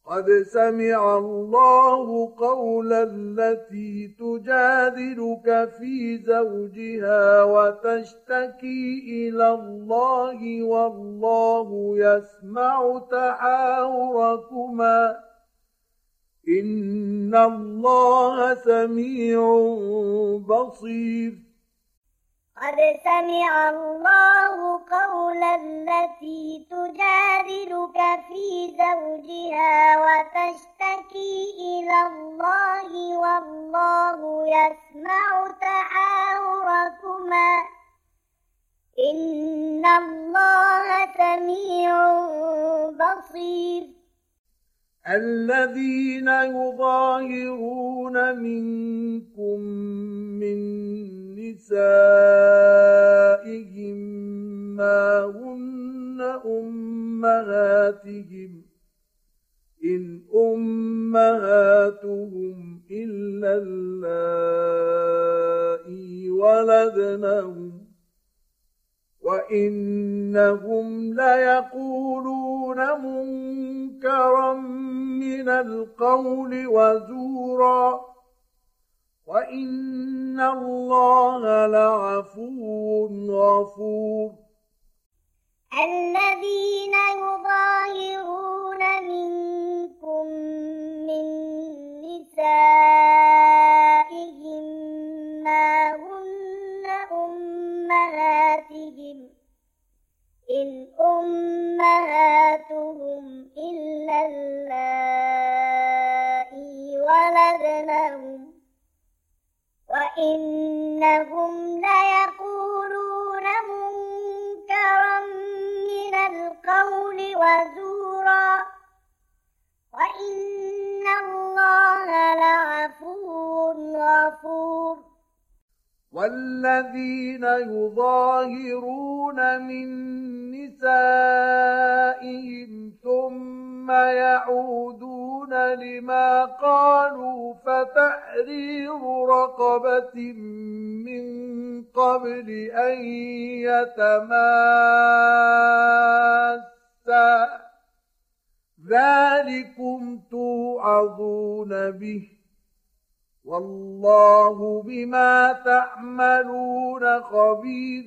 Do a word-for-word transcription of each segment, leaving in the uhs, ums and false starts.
قد سمع الله قول التي تجادلك في زوجها وتشتكي إلى الله والله يسمع تحاوركما إن الله سميع بصير. قد سمع الله قول التي تجادلك في زوجها وتشتكي إلى الله والله يسمع تحاوركما إن الله سميع بصير. الذين يظاهرون منكم من نسائهم ما هن أمهاتهم إن أمهاتهم إلا اللائي ولدنهم وإنهم ليقولون منكرا من القول وزورا وإن الله لعفو غفور. الذين يظاهرون منكم من نسائهم ما هن أمهاتهم إن أمهاتهم إلا اللائي ولدنهم وإنهم ليقولون منكرا من القول وزورا وإن الله لعفو غفور. والذين يظاهرون من نسائهم ثم يعودون لما قالوا فتحرير رقبة من قبل أن يتماسا ذلكم توعظون به والله بما تعملون خبير.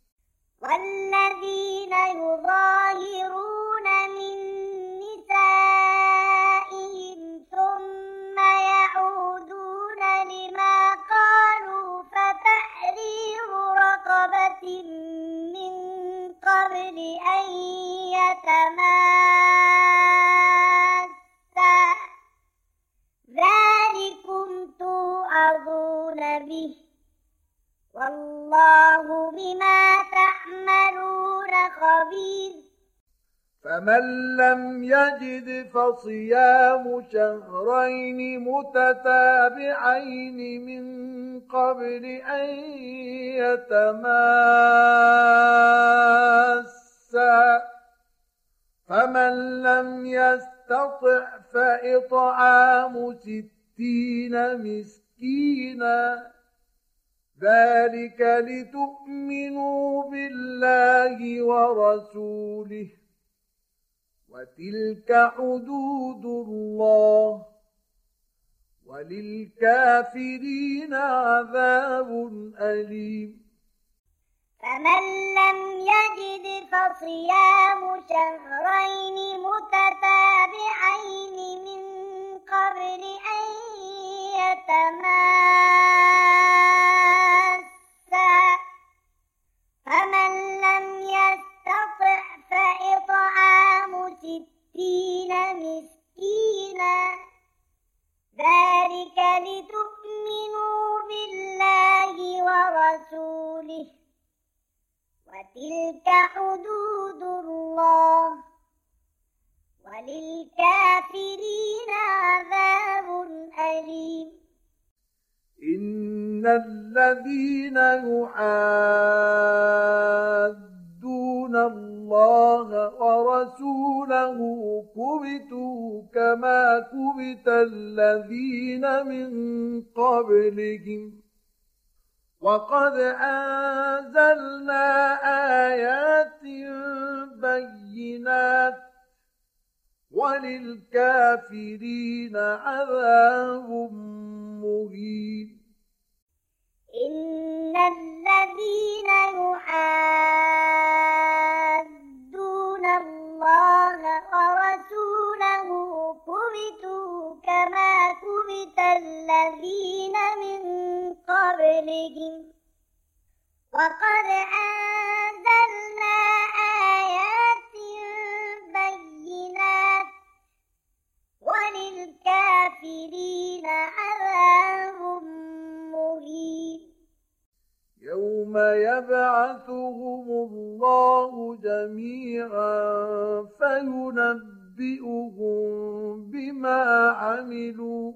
والذين يظاهرون من نسائهم ثم يعودون لما قالوا فتحرير رقبة من قبل أن يتماسا ذلكم توعظون به والله بما تعملون خبير. فمن لم يجد فصيام شهرين متتابعين من قبل أن يتماسا فمن لم يستطع فإطعام ستين مسكينا ذلك لتؤمنوا بالله ورسوله وتلك حدود الله وللكافرين عذاب أليم. فمن لم يجد فصيام شهرين متتابعين من قبل أن يتماسا فمن لم يستطع فإطعام ستين مسكينا ذلك لتؤمنوا بالله ورسوله وتلك حدود الله وللكافرين عذاب أليم. إن الذين يحادون الله ورسوله كبتوا كما كبت الذين من قبلهم وقد أنزلنا آيات بينات وللكافرين عذاب مهين. إن الذين يحادون الله ورسوله كبتوا كما كبت الذين من قبلهم وقد أنزلنا آيات بينات وللكافرين عذاب مهين. يوم يبعثهم الله جميعا فينبئهم بما عملوا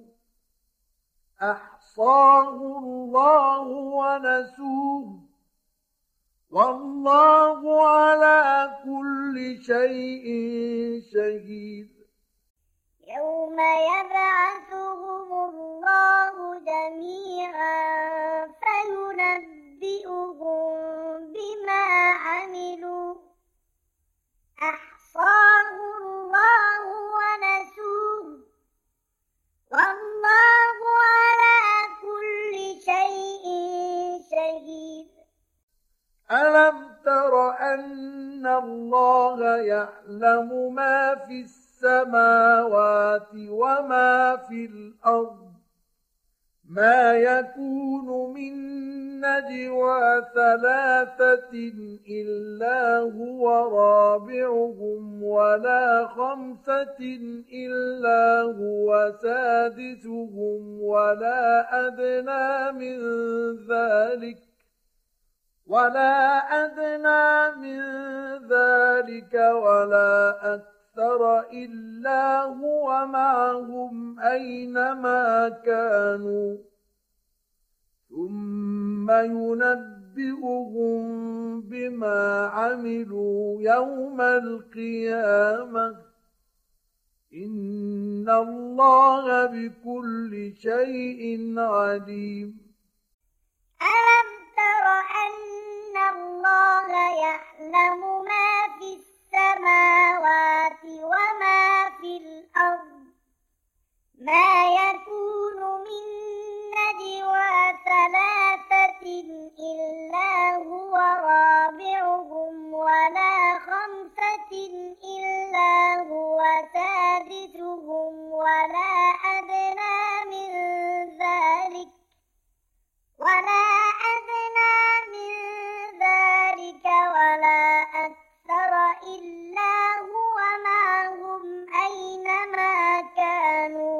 أحصاه الله ونسوه والله على كل شيء شهيد. يوم يبعثهم الله جميعا فينبئهم بما عملوا أحصاه الله ونسوه والله على كل شيء شهيد. ألم تر أن الله يعلم ما في السماوات وما في الأرض ما يكون من نجوى ثلاثة إلا هو رابعهم ولا خمسة إلا هو سادسهم ولا أدنى من ذلك ولا أدنى من ذلك ولا أكثر إلا هو معهم أينما كانوا ثم ينبئهم بما عملوا يوم القيامة إن الله بكل شيء عليم. ألم تر أن الله يعلم ما في السماوات وما في الأرض ما يكون من نجوى ثلاثة إلا هو رابعهم ولا خمسة إلا هو سادسهم ولا أدنى من ذلك ولا أدنى من ذلك ولا أكثر إلا هو معهم أينما كانوا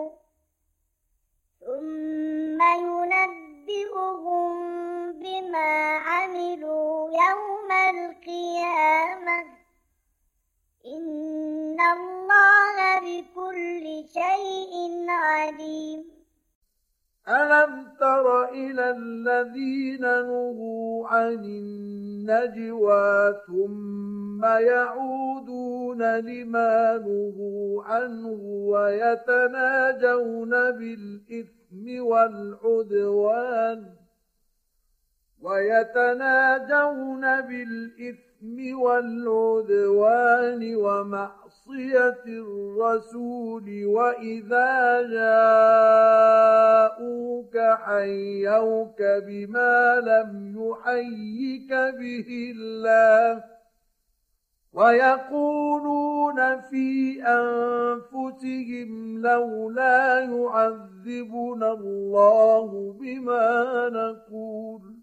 ثم ينبئهم بما عملوا يوم القيامة إن الله بكل شيء عليم. ألم تر إلى الذين نهوا عن النجوى ثم يعودون لما نهوا عنه ويتناجون بالإثم والعدوان ويتناجون بالإثم والعدوان ومعصية الرسول وإذا جاءوك حيوك بما لم يحيك به الله ويقولون في أنفسهم لولا يعذبنا الله بما نقول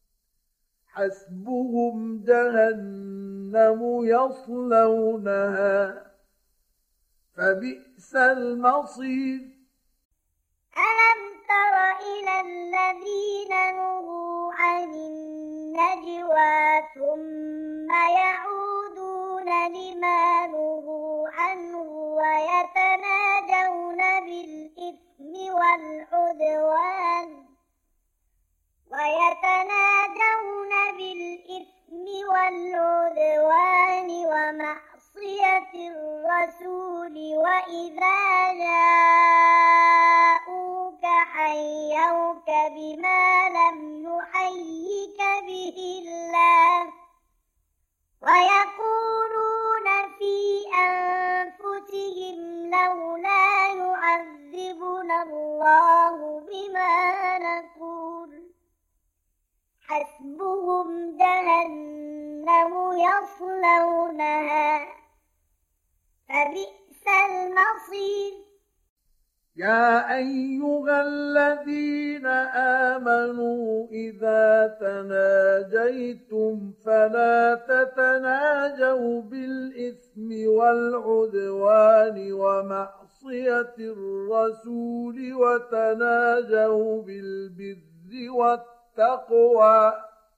حسبهم جهنم يصلونها فبئس المصير. ألم تر إلى الذين نهوا عن النجوى ثم يعودون لما نهوا عنه ويتناجون بالإثم والعدوان ويتناجون بالإثم والعدوان ومعصية الرسول وإذا جاءوك حيوك بما لم يحيك به الله ويقولون في أنفسهم الله بما نقول حسبهم جهنم يصلونها فبئس المصير يا أيها الذين آمنوا إذا تناجيتم فلا تتناجوا بالإثم والعدوان ومعصية الرسول وتناجوا بالبر والتقوى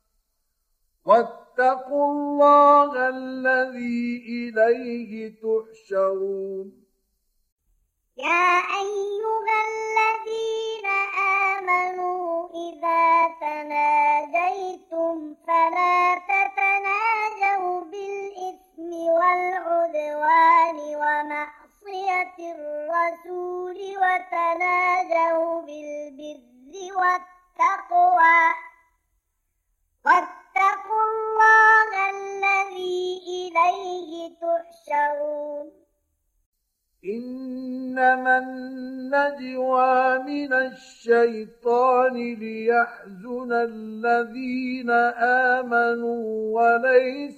واتقوا الله الذي إليه تحشرون يا أيها الذين آمنوا إذا تناجيتم فلا تتناجوا بالإثم والعدوان ومعصية الرسول وتناجوا بالبر والتقوى واتقوا الله الذي إليه تحشرون إنما النجوى من الشيطان ليحزن الذين آمنوا وليس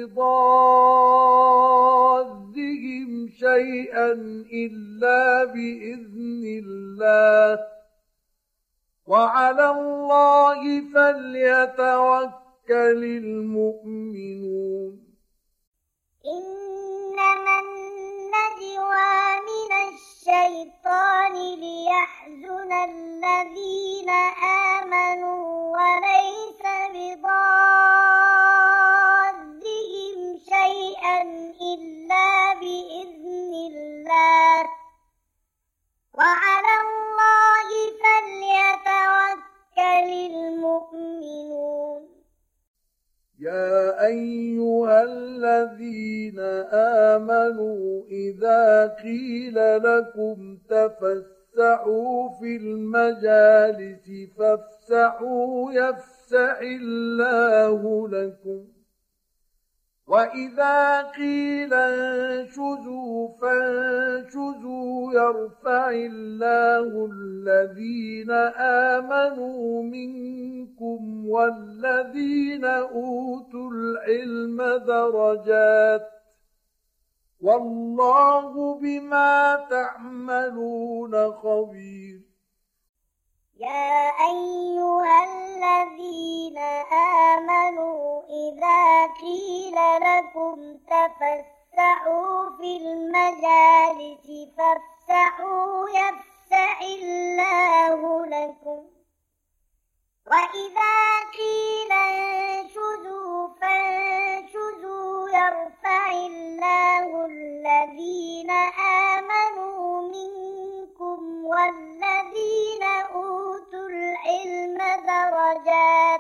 بضارهم شيئا إلا بإذن الله وعلى الله فليتوكل المؤمنون إنما النجوى من الشيطان ليحزن الذين آمنوا وليس بضارهم شيئا إلا بإذن الله وعلى الله فليتوكل المؤمنون يا أيها الذين آمنوا إذا قيل لكم تفسحوا في المجالس فافسحوا يفسح الله لكم وإذا قيل انشزوا فانشزوا يرفع الله الذين آمنوا منكم والذين أوتوا العلم درجات والله بما تعملون خبير يا أيها الذين آمنوا إذا قيل لكم تفسحوا في المجالس فافسحوا يفسح الله لكم وإذا قيل انشزوا فانشزوا يرفع الله الذين آمنوا منكم والذين أوتوا العلم درجات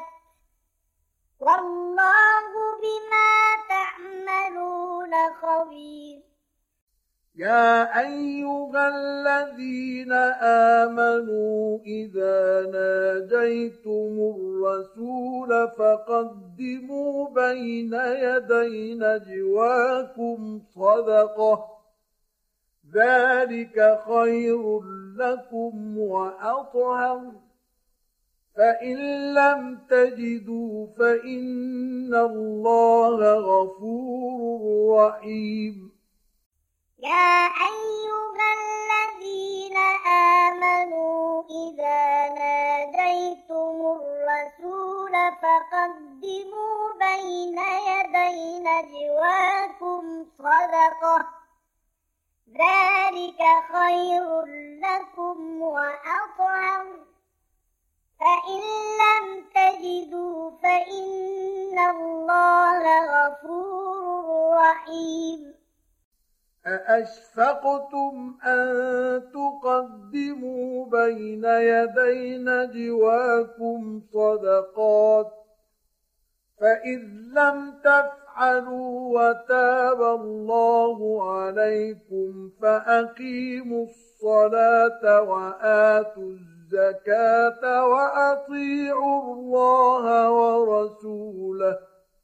والله بما تعملون خبير يا أيها الذين آمنوا إذا ناجيتم الرسول فقدموا بين يدي نجواكم صدقة ذلك خير لكم وأطهر فإن لم تجدوا فإن الله غفور رحيم يا أيها الذين آمنوا إذا ناجيتم الرسول فقدموا بين يدي نجواكم صدقة ذلك خير لكم وأطهر فإن لم تجدوا فإن الله غفور رحيم أأشفقتم أن تقدموا بين يدي نجواكم صدقات فإذ لم تفعلوا وتاب الله عليكم فأقيموا الصلاة وآتوا الزكاة وأطيعوا الله ورسوله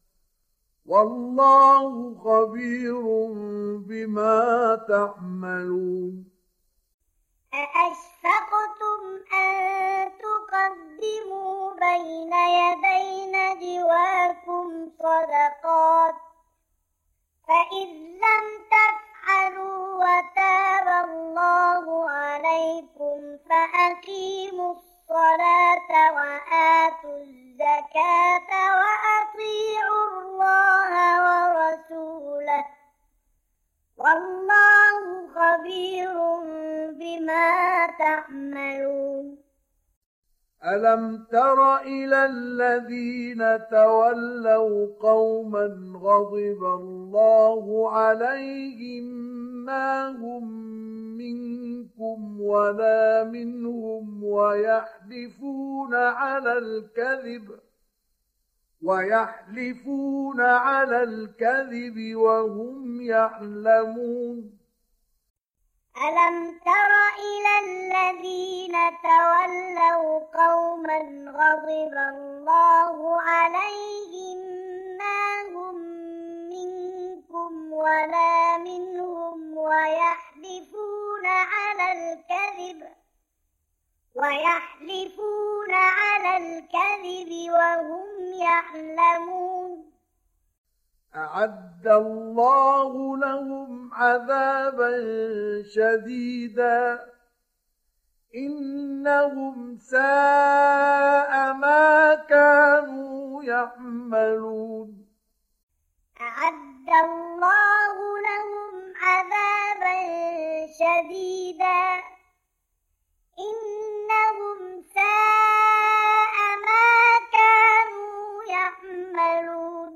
والله خبير بما تعملون أأشفقتم أقيموا الصلاة وآتوا الزكاة وأطيعوا الله ورسوله والله خبير بما تعملون. ألم تر إلى الذين تولوا قوما غضب الله عليهم ما هم منكم ولا منهم ويحلفون على الكذب ويحلفون على الكذب وهم يعلمون. ألم تر إلى الذين تولوا قوما غضب الله عليهم ما هم منكم ولا منهم ويحلفون على الكذب ويحلفون على الكذب وهم يعلمون. أعد الله لهم عذابا شديدا إنهم ساء ما كانوا يعملون. أعد الله لهم عذابا شديدا إنهم ساء ما كانوا يعملون.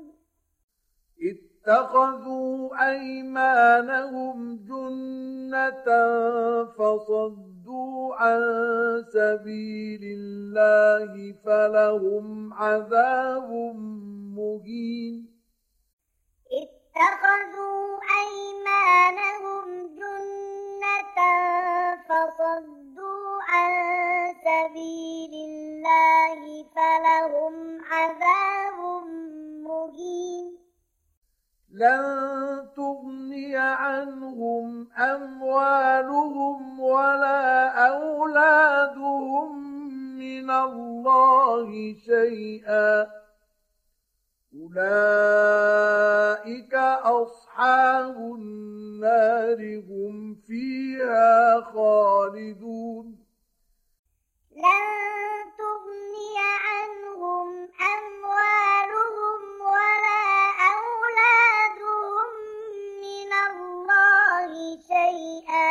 اتخذوا أيمانهم جنة فصدوا عن سبيل الله فلهم عذاب مهين. اتخذوا أيمانهم جنة فصدوا عن سبيل الله فلهم عذاب مهين. لن تغني عنهم أموالهم ولا أولادهم من الله شيئا أولئك أصحاب النار هم فيها خالدون. لن تغني عنهم أموالهم ولا أولادهم من الله شيئا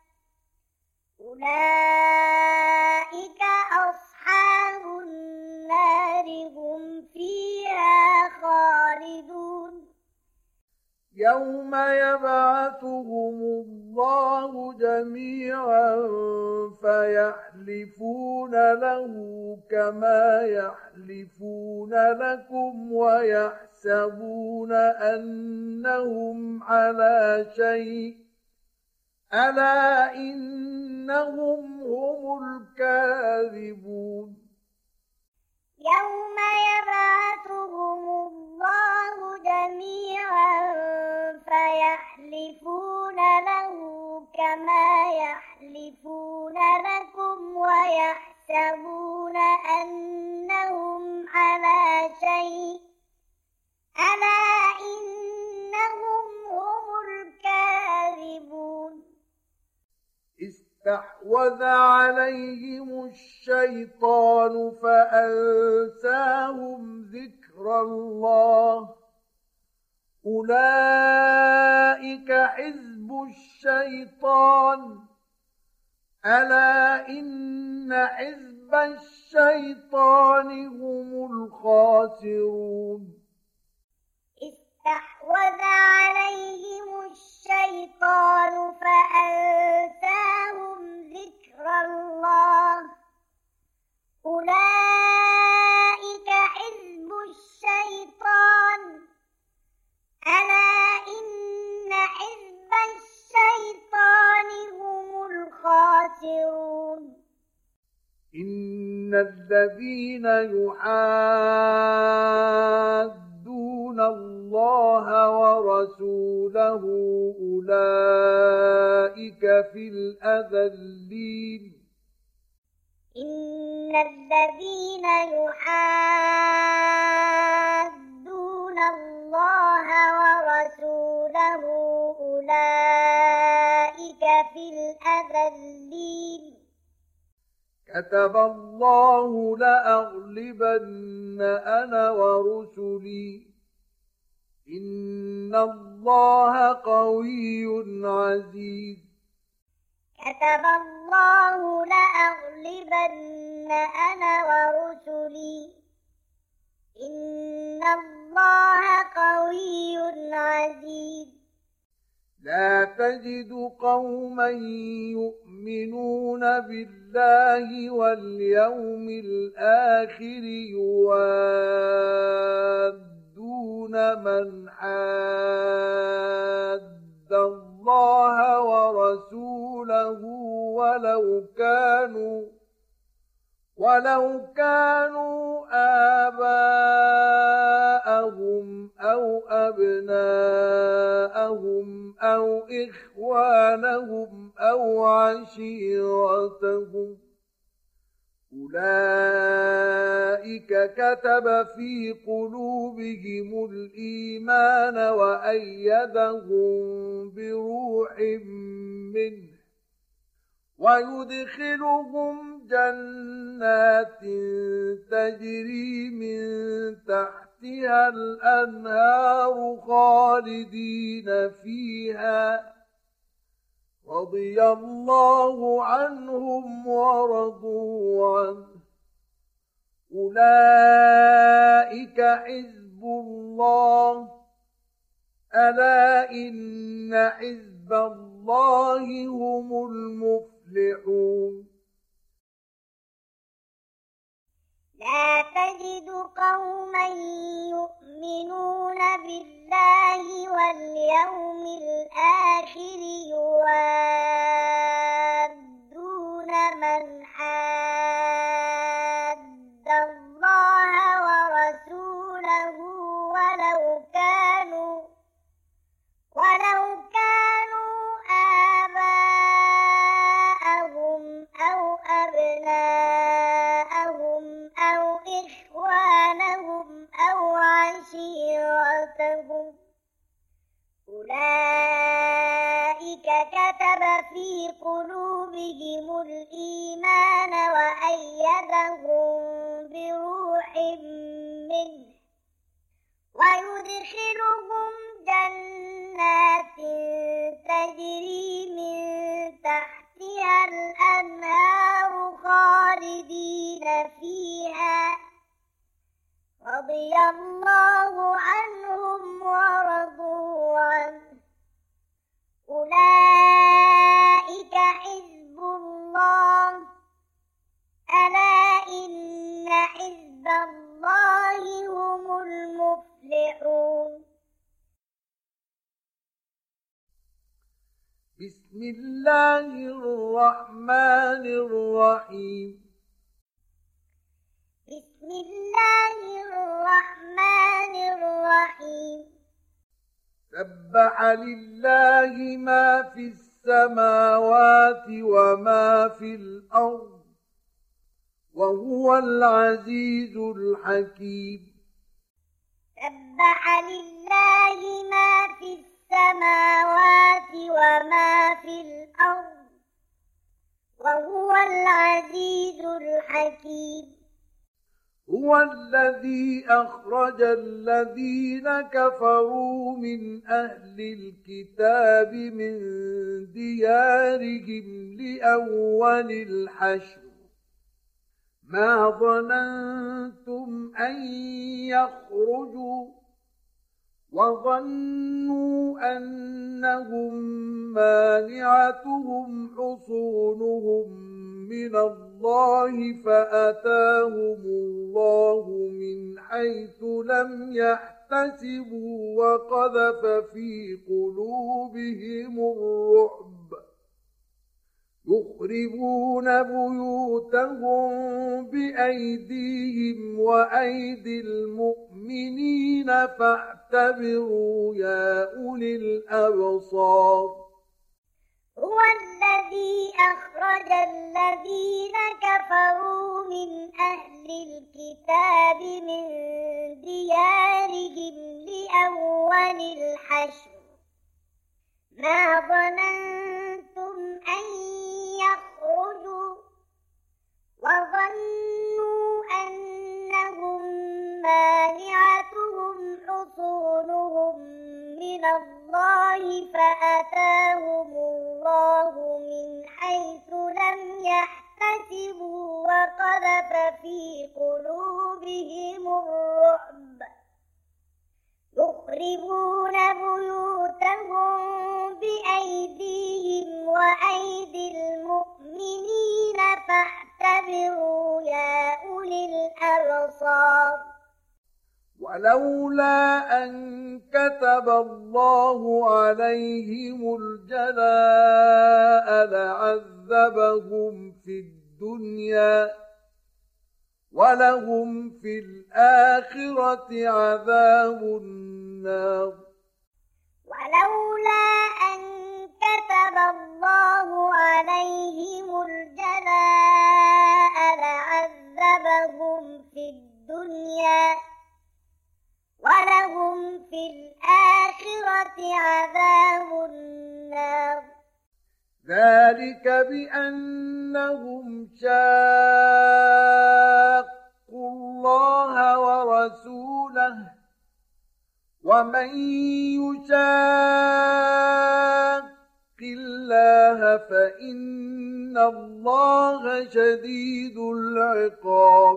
أولئك أصحاب النار هم فيها خالدون. يوم يبعثهم الله جميعا فيحلفون له كما يحلفون لكم ويحسبون أنهم على شيء ألا إنهم هم الكاذبون. يوم يبعثهم الله جميعا فيحلفون له كما يحلفون لكم ويحسبون أنهم على شيء ألا إنهم هم الكاذبون. استحوذ عليهم الشيطان فأنساهم ذكر الله أولئك حزب الشيطان ألا إن حزب الشيطان هم الخاسرون. استحوذ عليهم الشيطان فأنساهم ذكر الله أولئك حزب الشيطان ألا إن حزب الشيطان هم الخاسرون. إن الذين يحادون الله ورسوله أولئك في الأذلين. إن الذين يحادون الله ورسوله أولئك في الأذلين. كتب الله لأغلبن أنا ورسلي إن الله قوي عزيز. كتب الله لأغلبن أنا ورسلي إن الله قوي عزيز. لا تجد قوما يؤمنون بالله واليوم الآخر يوادون من حاد الله ورسوله ولو كانوا ولو كانوا آباءهم أو أبناءهم أو إخوانهم أو عشيرتهم أولئك كتب في قلوبهم الإيمان وأيدهم بروح منه ويدخلهم جنات تجري من تحتها الأنهار خالدين فيها رضي الله عنهم ورضوا عنه أولئك حزب الله ألا إن حزب الله هم المفلحون. لا تجد قوما يؤمنون بالله واليوم الآخر يوادون من حاد الله ورسوله ولو كانوا ولو كانوا آباءهم أو أبناءهم أو إخوانهم أو عشيرتهم أولئك كتب في قلوبهم الإيمان وأيدهم بروح منه ويدخلهم جنات تجري من تحتها الأنهار خالدين فيها رضي الله عنهم ورضوا عنه أولئك حزب الله ألا إن حزب الله هم المفلحون. بسم الله الرحمن الرحيم. بسم الله الرحمن الرحيم. سبح لله ما في السماوات وما في الأرض وهو العزيز الحكيم. سبح لله ما في السماوات وما في الأرض وهو العزيز الحكيم. هو الذي أخرج الذين كفروا من أهل الكتاب من ديارهم لأول الحشر ما ظننتم أن يخرجوا وظنوا أنهم مانعتهم حصونهم من الله فأتاهم الله من حيث لم يحتسبوا وقذف في قلوبهم الرعب يخربون بيوتهم بأيديهم وأيدي المؤمنين فاعتبروا يا أولي الأبصار. هو الذي أخرج الذين كفروا من أهل الكتاب من ديارهم لأول الحشر ما ظننتم أن يخرجوا وقذف في قلوبهم الرعب يخربون بيوتهم بأيديهم وأيدي المؤمنين فاعتبروا يا أولي الأبصار ولولا أن كتب الله عليهم الجلاء لعذبهم في الدنيا ولهم في الآخرة عذاب النار ولولا أن كتب الله عليهم الجلاء لعذبهم في الدنيا ولهم في الآخرة عذاب النار ذلك بأنهم شاقوا الله ورسوله ومن يشاق الله فإن الله شديد العقاب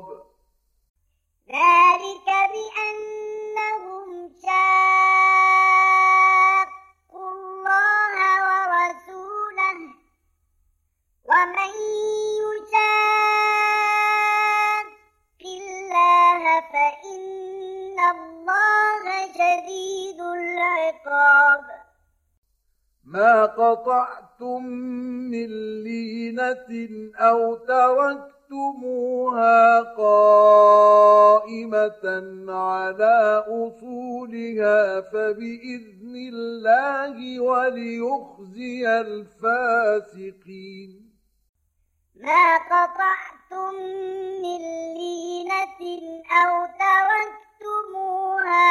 ذلك بأنهم شاقوا الله ورسوله ومن يشاق الله فإن الله شديد العقاب ما قطعتم من لينة أو تركتموها قائمة على أصولها فبإذن الله وليخزي الفاسقين ما قطعتم من لينة أو تركتموها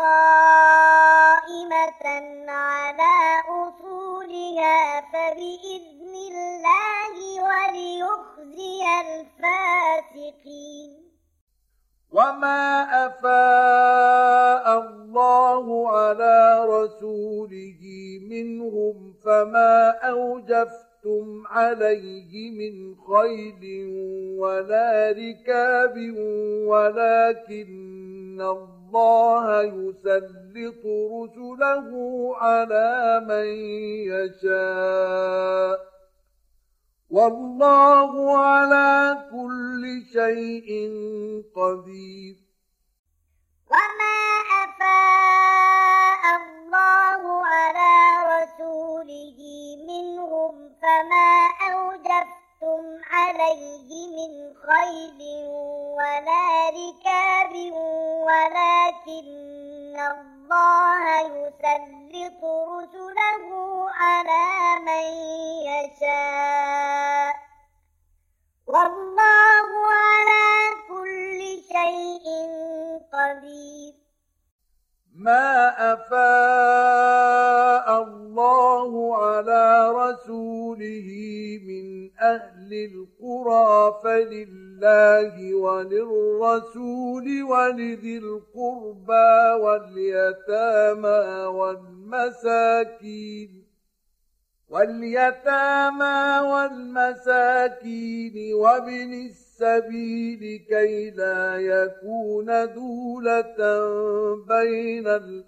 قائمة على أصولها فبإذن الله وليخزي الفاسقين وما أفاء الله على رسوله منهم فما أوجفتم عليه من خيل ولا ركاب ولكن الله يسلط رسله على من يشاء والله على كل شيء قدير وما أفاء الله على رسوله منهم فما أوجفتم عليه من خيل ولا ركاب ولكن الله يسلط رسله على من يشاء والله على كل شيء قدير ما أفاء الله على رسوله من أهل القرى فلله وللرسول ولذي القربى واليتامى والمساكين واليتامى والمساكين وابن السبيل كي لا يكون دولة بين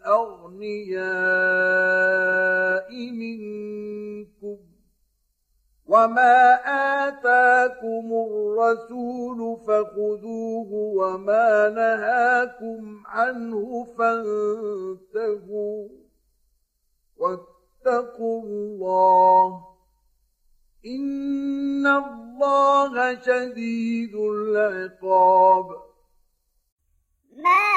الأغنياء منكم وما آتاكم الرسول فخذوه وما نهاكم عنه فانتهوا واتقوا الله إن الله شديد العقاب ما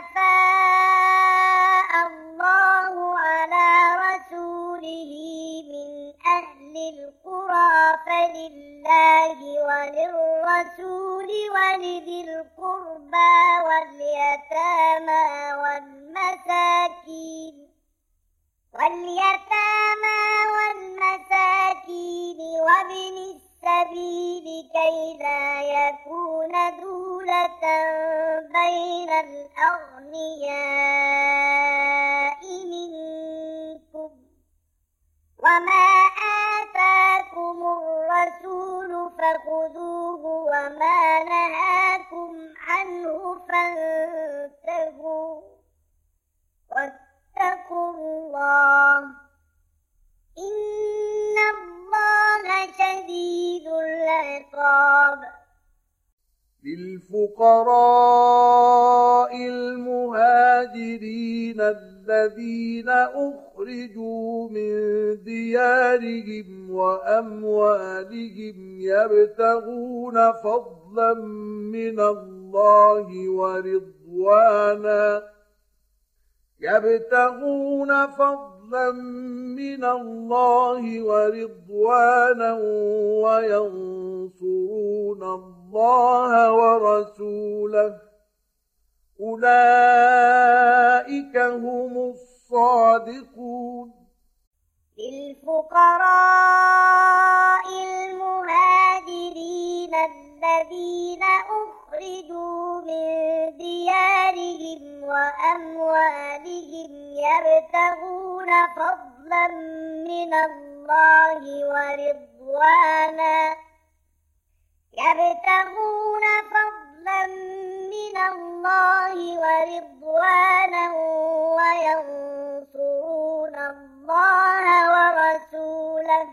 أفاء الله على رسوله من أهل القرى فلله وللرسول ولذي القربى واليتامى والمساكين واليتامى والمساكين وابن السبيل كي لا يكون دولة بين الأغنياء منكم وما آتاكم الرسول فخذوه وما نهاكم عنه فانتهوا واتقوا الله إن الله شديد العقاب. للفقراء المهاجرين الذين أخرجوا من ديارهم وأموالهم يبتغون فضلا من الله ورضوانا يبتغون فضلا من الله ورضوانا وينصرون الله ورسوله أولئك هم الصادقون. للفقراء المهاجرين الذين أخرجوا من ديارهم وأموالهم يبتغون فضلا من الله ورضوانا يبتغون فضلا من الله ورضوانا وينصرون الله ورسوله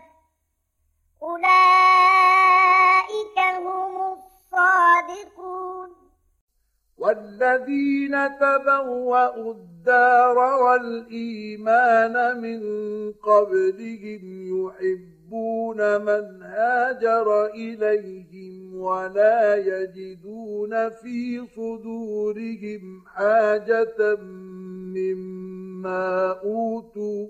أولئك هم الصادقون. والذين تبوأوا الدار والإيمان من قبلهم يحبون من هاجر إليهم ولا يجدون في صدورهم حاجة مما أوتوا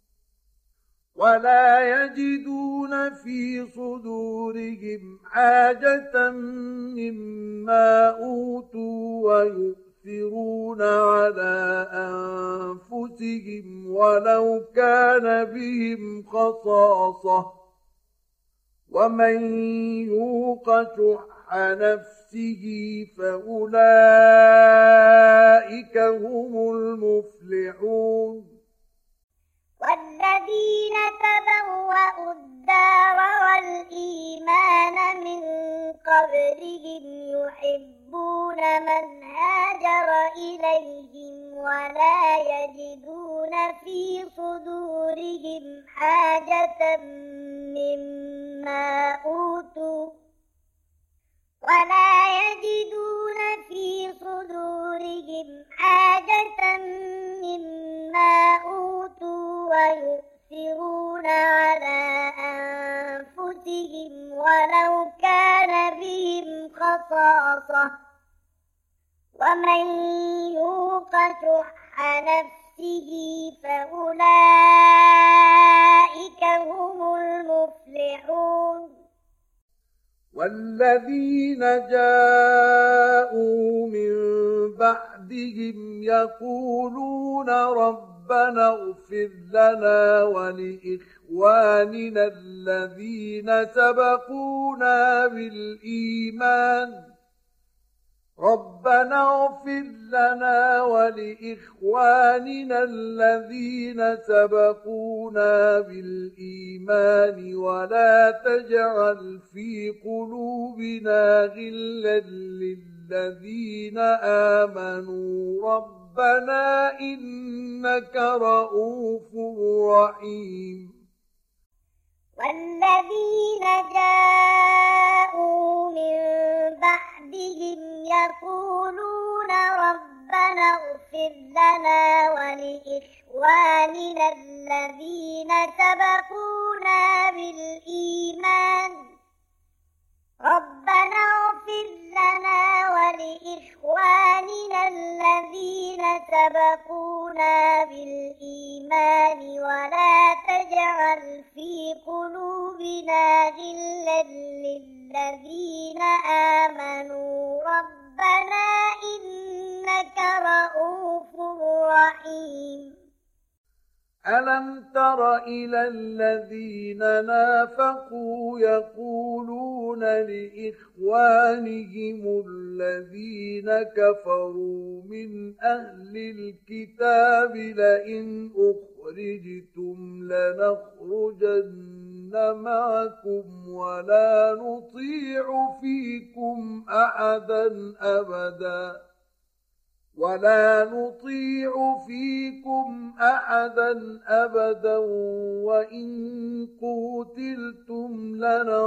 ولا يجدون في صدورهم حاجة مما أوتوا ويؤثرون على أنفسهم ولو كان بهم خصاصة ومن يوق شح نفسه فأولئك هم المفلحون. والذين تبوأوا الدار والإيمان من قبلهم يحبون من هاجر إليهم ولا يجدون في صدورهم حاجة مما أوتوا ولا يجدون في صدورهم حاجة مما أوتوا ويؤثرون على أنفسهم ولو كان بهم خصاصة ومن يوق شح نفسه فأولئك هم المفلحون. والذين جاءوا من بعدهم يقولون ربنا اغفر لنا ولإخواننا الذين سبقونا بالإيمان ربنا اغفر لنا ولإخواننا الذين سبقونا بالإيمان ولا تجعل في قلوبنا غلا للذين آمنوا ربنا إنك رؤوف رحيم. والذين جاءوا من بعدهم يقولون ربنا اغفر لنا ولإخواننا الذين سبقونا بالإيمان ربنا اغفر لنا ولإخواننا الذين سبقونا بالإيمان ولا تجعل في قلوبنا غلا للذين آمنوا ربنا إنك رؤوف رحيم. ألم تر إلى الذين نافقوا يقولون لإخوانهم الذين كفروا من أهل الكتاب لئن أخرجتم لنخرجن معكم ولا نطيع فيكم أحدا أبدا ولا نطيع فيكم أحدا أبدا وإن قتلتم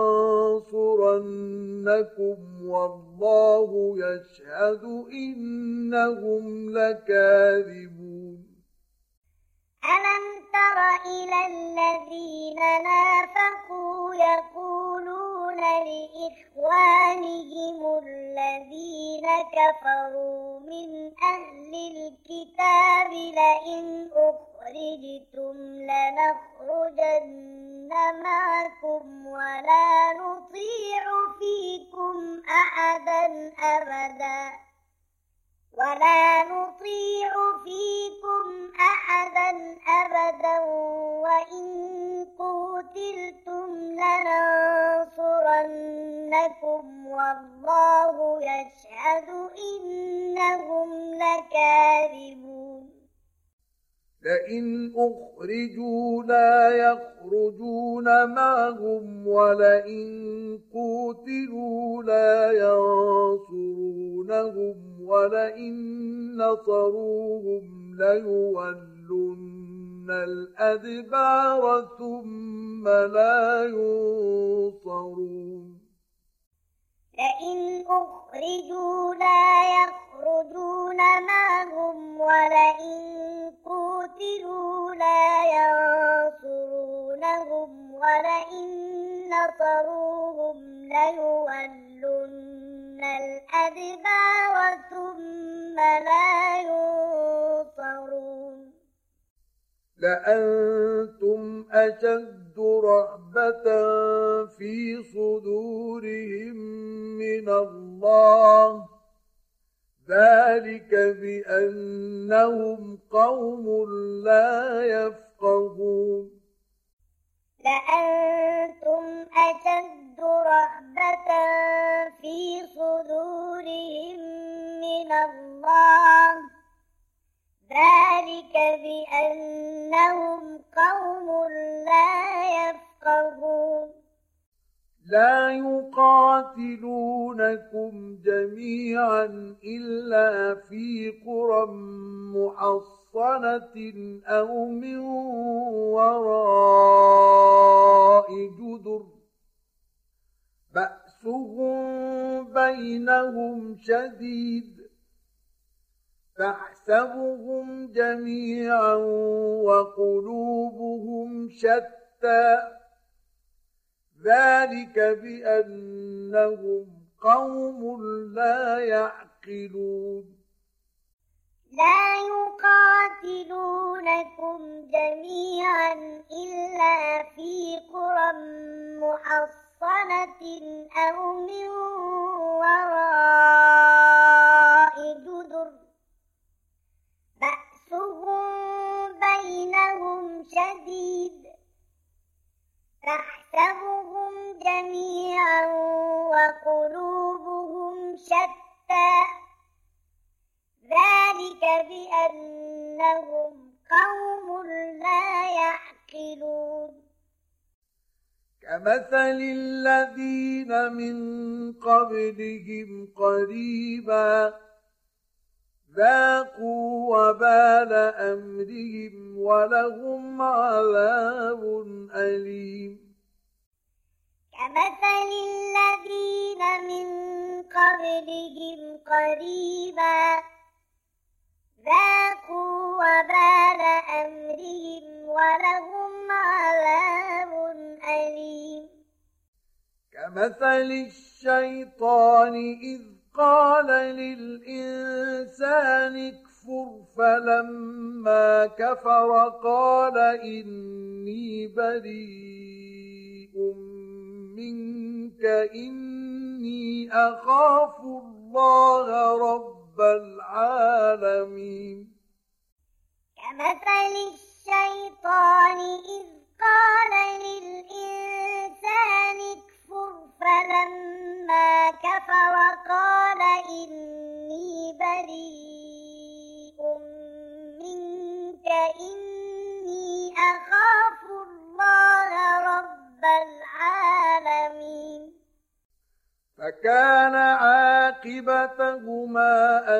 لننصرنكم والله يشهد إنهم لكاذبون. ألم تر إلى الذين نافقوا يقولون لإخوانهم الذين كفروا من أهل الكتاب لئن أخرجتم لنخرجن معكم ولا نطيع فيكم أحدا أبدا ولا نطيع فيكم أحدا أبدا وإن قتلتم لننصرنكم والله يشهد إنهم لكاذبون. لئن أخرجوا لا يخرجون معهم ولئن قتلوا لا ينصرونهم ولئن نصروهم ليولن الأدبار ثم لا ينصرون. لئن أخرجوا لا يخرجون معهم ولئن قتلوا لا ينصرونهم ولئن نصروهم ليولن الأدبار ثم لا ينصرون. لأنتم أشد رهبة في صدورهم من الله ذلك بأنهم قوم لا يفقهون. لأنتم أشد رهبة في صدورهم من الله ذلك بأنهم قوم لا يفقهون. لا يقاتلونكم جميعا إلا في قرى محصنة أو من وراء جدر بأسهم بينهم شديد تحسبهم جميعا وقلوبهم شتى ذلك بأنهم قوم لا يعقلون. لا يقاتلونكم جميعا إلا في قرى محصنة أو من وراء جدر بأسهم بينهم شديد تحسبهم جميعا وقلوبهم شتى ذلك بأنهم قوم لا يعقلون. كمثل الذين من قبلهم قريبا ذاقوا وبال أمرهم ولهم عذاب أليم. كمثل الذين من قبلهم قريبا ذاقوا وبال أمرهم ولهم عذاب أليم. كمثل الشيطان إذ قال للإنسان اكفر فلما كفر قال إني بريء منك إني أخاف الله رب العالمين. كمثل الشيطان إذ قال للإنسان اكفر فلما كفر قال إني بريء منك إني أخاف الله رب العالمين فكان عاقبتهما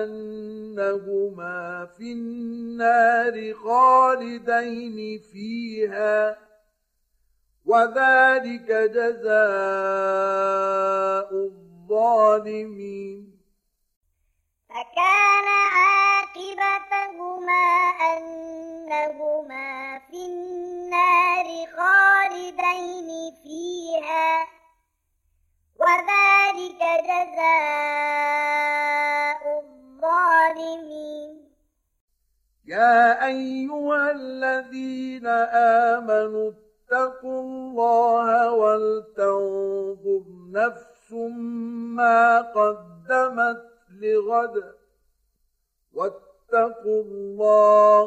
أنهما في النار خالدين فيها وذلك جزاء الظالمين فكان عاقبتهما أنهما في النار خالدين فيها وذلك جزاء الظالمين يا أيها الذين آمنوا اتقوا الله ولتنظر نفس ما قدمت لغد واتقوا الله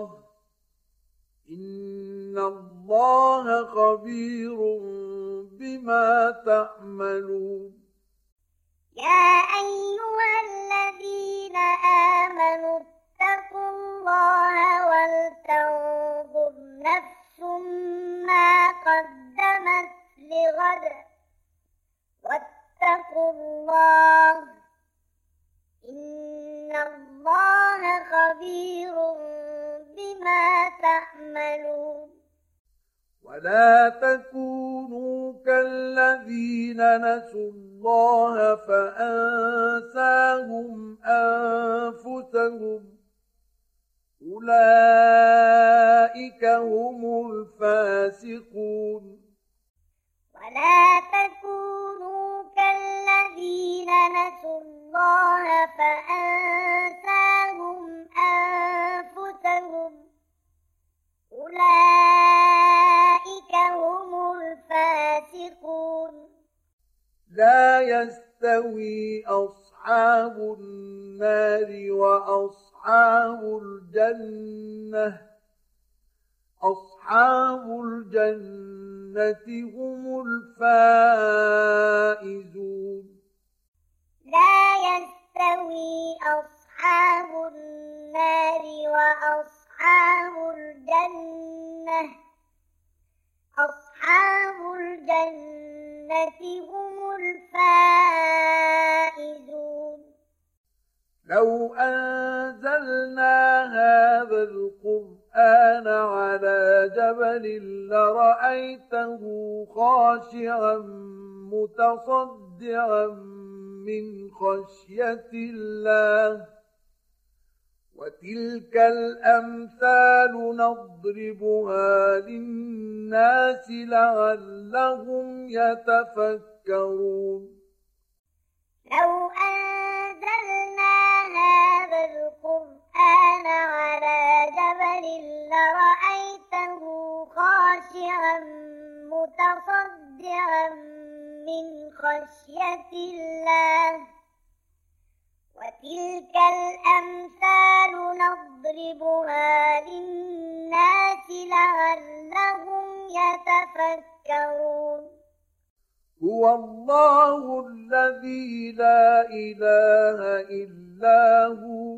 إن الله خبير بما تعملون يا أيها الذين آمنوا اتقوا الله ولتنظر نفس ما قدمت لغد واتقوا الله إن الله خبير بما تعملون ولا تكونوا كالذين نسوا الله فأنساهم أنفسهم أولئك هم الفاسقون ولا تكونوا كالذين نسوا الله فأنساهم أنفسهم أولئك هم الفاسقون لا يستوي أصحاب النار وأصحاب الجنة أصحاب الجنة هم الفائزون لا يستوي أصحاب النار وأصحاب الجنة أصحاب الجنة هم الفائزون لو أنزلنا هذا القرآن على جبل لرأيته خاشعا متصدعا من خشية الله وتلك الأمثال نضربها للناس لعلهم يتفكرون لو أنزلنا هذا القرآن على جبل لرأيته خاشعا متصدعا من خشية الله وتلك الأمثال نضربها للناس لعلهم يتفكرون هو الله الذي لا إله إلا هو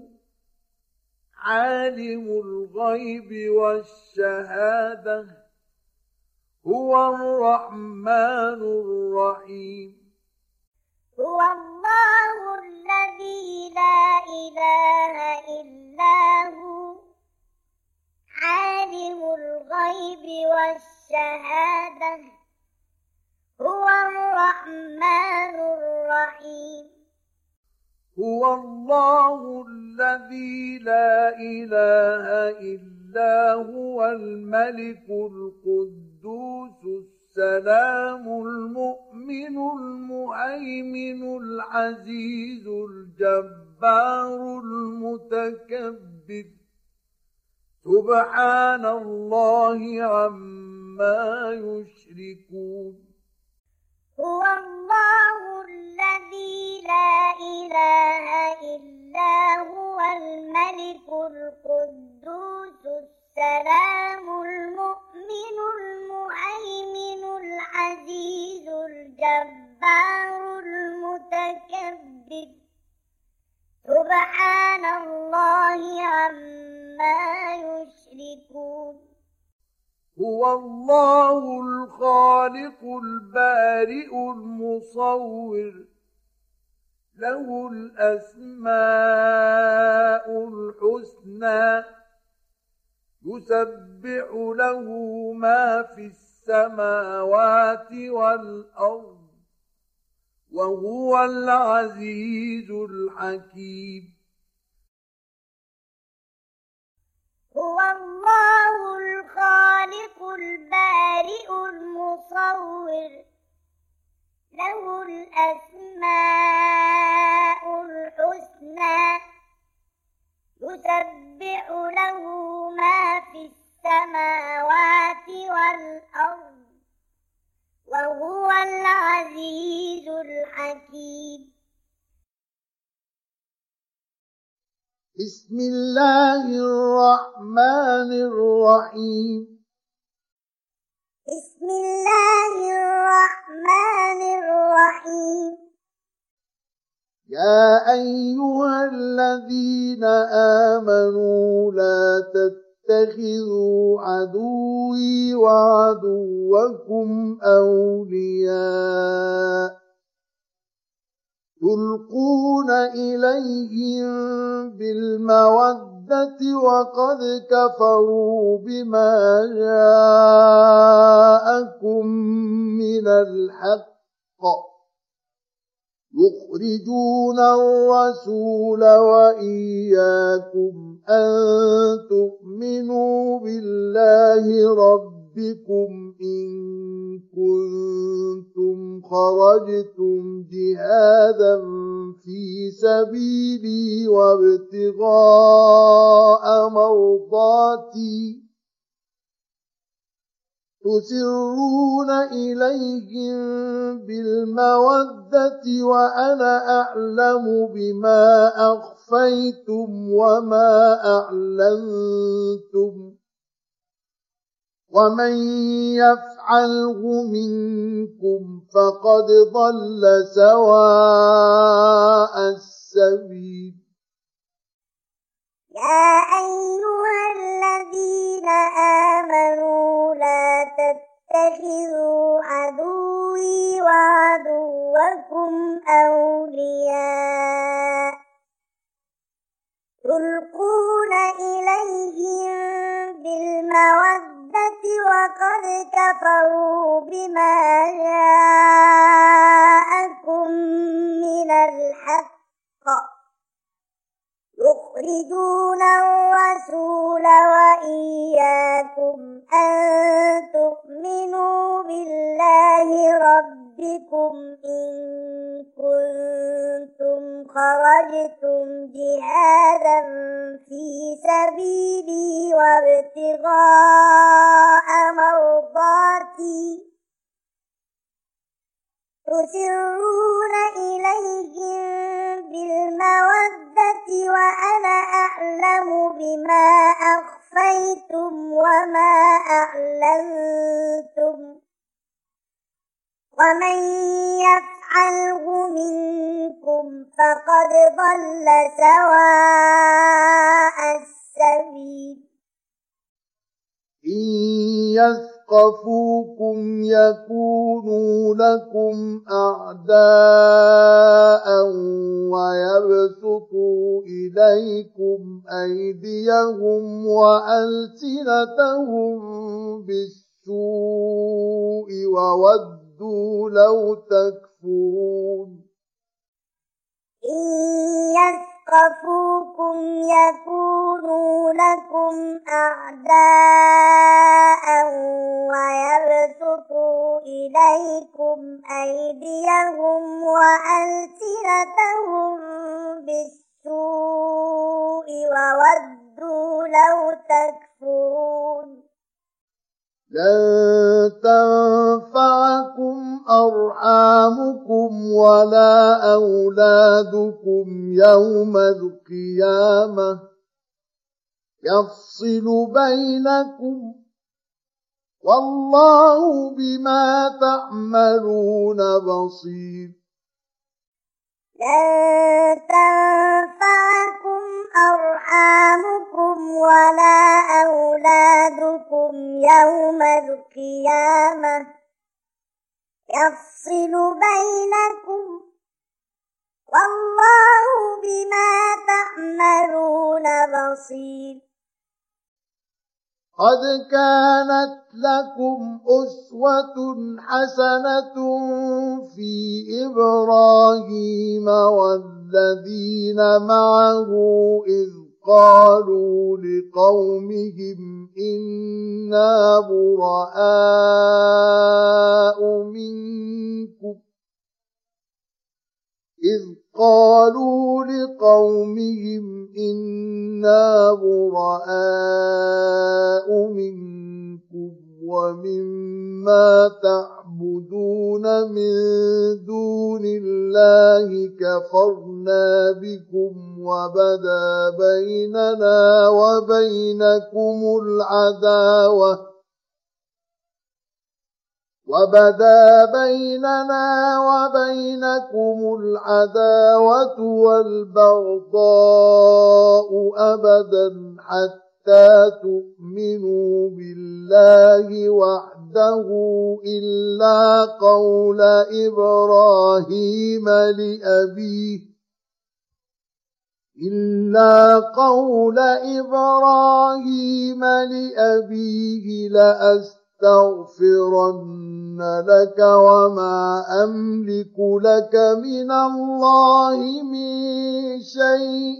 عالم الغيب والشهادة هو الرحمن الرحيم هو الله الذي لا إله إلا هو عالم الغيب والشهادة هو الرحمن الرحيم هو الله الذي لا إله إلا هو الملك القدوس السلام المؤمن المهيمن العزيز الجبار المتكبر سبحان الله عما يشركون هو الله الذي لا إله إلا هو الملك القدوس السلام المؤمن المهيمن العزيز الجبار الجبار المتكبر سبحان الله عما يشركون هو الله الخالق البارئ المصور له الأسماء الحسنى يسبح له ما في السماوات والأرض وهو العزيز الحكيم هو الله الخالق البارئ المصور له الأسماء الحسنى يسبح له ما في السماوات والأرض وهو العزيز الحكيم بسم الله الرحمن الرحيم بسم الله الرحمن الرحيم يا أيها الذين آمنوا لا تتخذوا عدوي وعدوكم أولياء تلقون إليهم بالمودة وقد كفروا بما جاءكم من الحق يخرجون الرسول وإياكم أن تؤمنوا بالله ربكم إن كنتم خرجتم جهادا في سبيلي وابتغاء مرضاتي تسرون إليهم بالمودة وأنا أعلم بما أخفيتم وما أعلنتم ومن يفعله منكم فقد ضل سواء السبيل يا أيها الذين آمنوا لا تتخذوا عدوي وعدوكم أولياء تلقون إليهم بالمودة وقد كفروا بما جاءكم من الحق يخرجون الرسول وإياكم أن تؤمنوا بالله ربكم إن كنتم خرجتم جهادا في سبيلي وابتغاء مرضاتي تسرون إليهم بالمودة وأنا أعلم بما أخفيتم وما أعلنتم ومن يفعله منكم فقد ضل سواء السبيل إن يثقفوكم يكونوا لكم أعداء ويبسطوا إليكم أيديهم وألسنتهم بالسوء وودوا لو تكفرون إن يثقفوكم يكونوا لكم أعداء ويبسطوا إليكم أيديهم وألسنتهم بالسوء وودوا لو تكفرون لن تنفعكم أرحامكم ولا أولادكم يوم القيامة يفصل بينكم والله بما تعملون بصير لن تنفعكم أرحامكم ولا أولادكم يوم القيامة يفصل بينكم والله بما تعملون بصير قد كانت لكم أسوة حسنة في إبراهيم والذين معه إذ قالوا لقومهم إنا براء منكم إذ قالوا لقومهم إنا براء منكم ومما تعبدون من دون الله كفرنا بكم وبدا بيننا وبينكم العداوة وبدا بيننا وبينكم العداوة والبغضاء أبدا حتى تؤمنوا بالله وحده إلا قول إبراهيم لأبيه إلا قول إبراهيم لأبيه لأستغفرن أستغفرن لك وما أملك لك من الله من شيء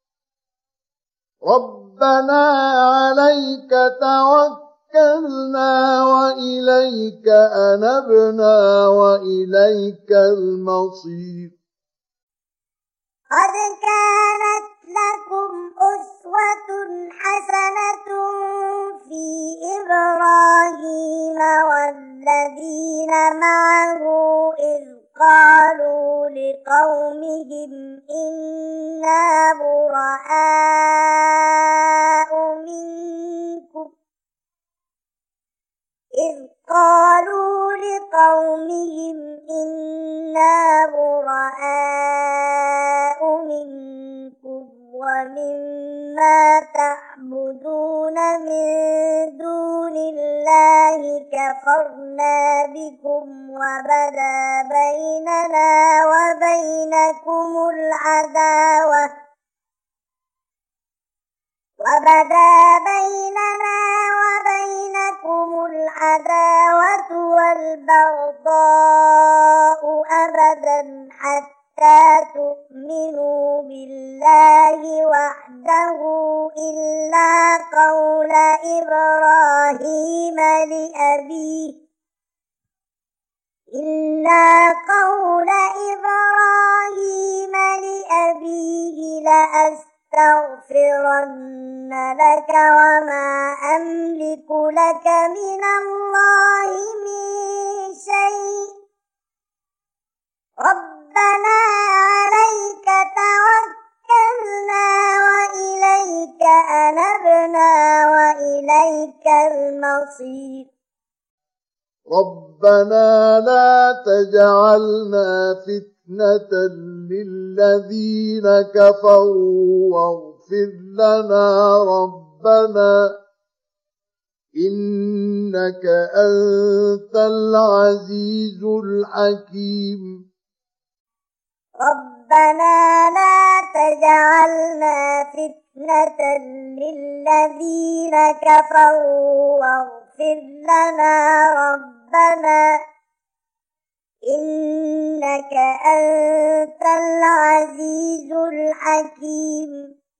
ربنا عليك توكلنا وإليك أنبنا وإليك المصير قد كانت لكم أسوة حسنة في إبراهيم والذين معه إذ قالوا لقومهم إنا براء منكم إذ قالوا لقومهم إنا براء منكم ومما تعبدون من دون الله كفرنا بكم وبدا بيننا وبينكم العداوة وبدا بيننا وبينكم العداوة والبغضاء أبدا حتى تؤمنوا بالله وحده إلا قول إبراهيم لأبيه إلا قول إبراهيم لأبيه لأستغفرن لك وما أملك لك من الله من شيء ربنا عليك توكلنا وإليك أنبنا وإليك المصير ربنا لا تجعلنا فتنة للذين كفروا واغفر لنا ربنا إنك أنت العزيز الحكيم ربنا لا تجعلنا فتنة للذين كفروا واغفر لنا ربنا إنك أنت العزيز الحكيم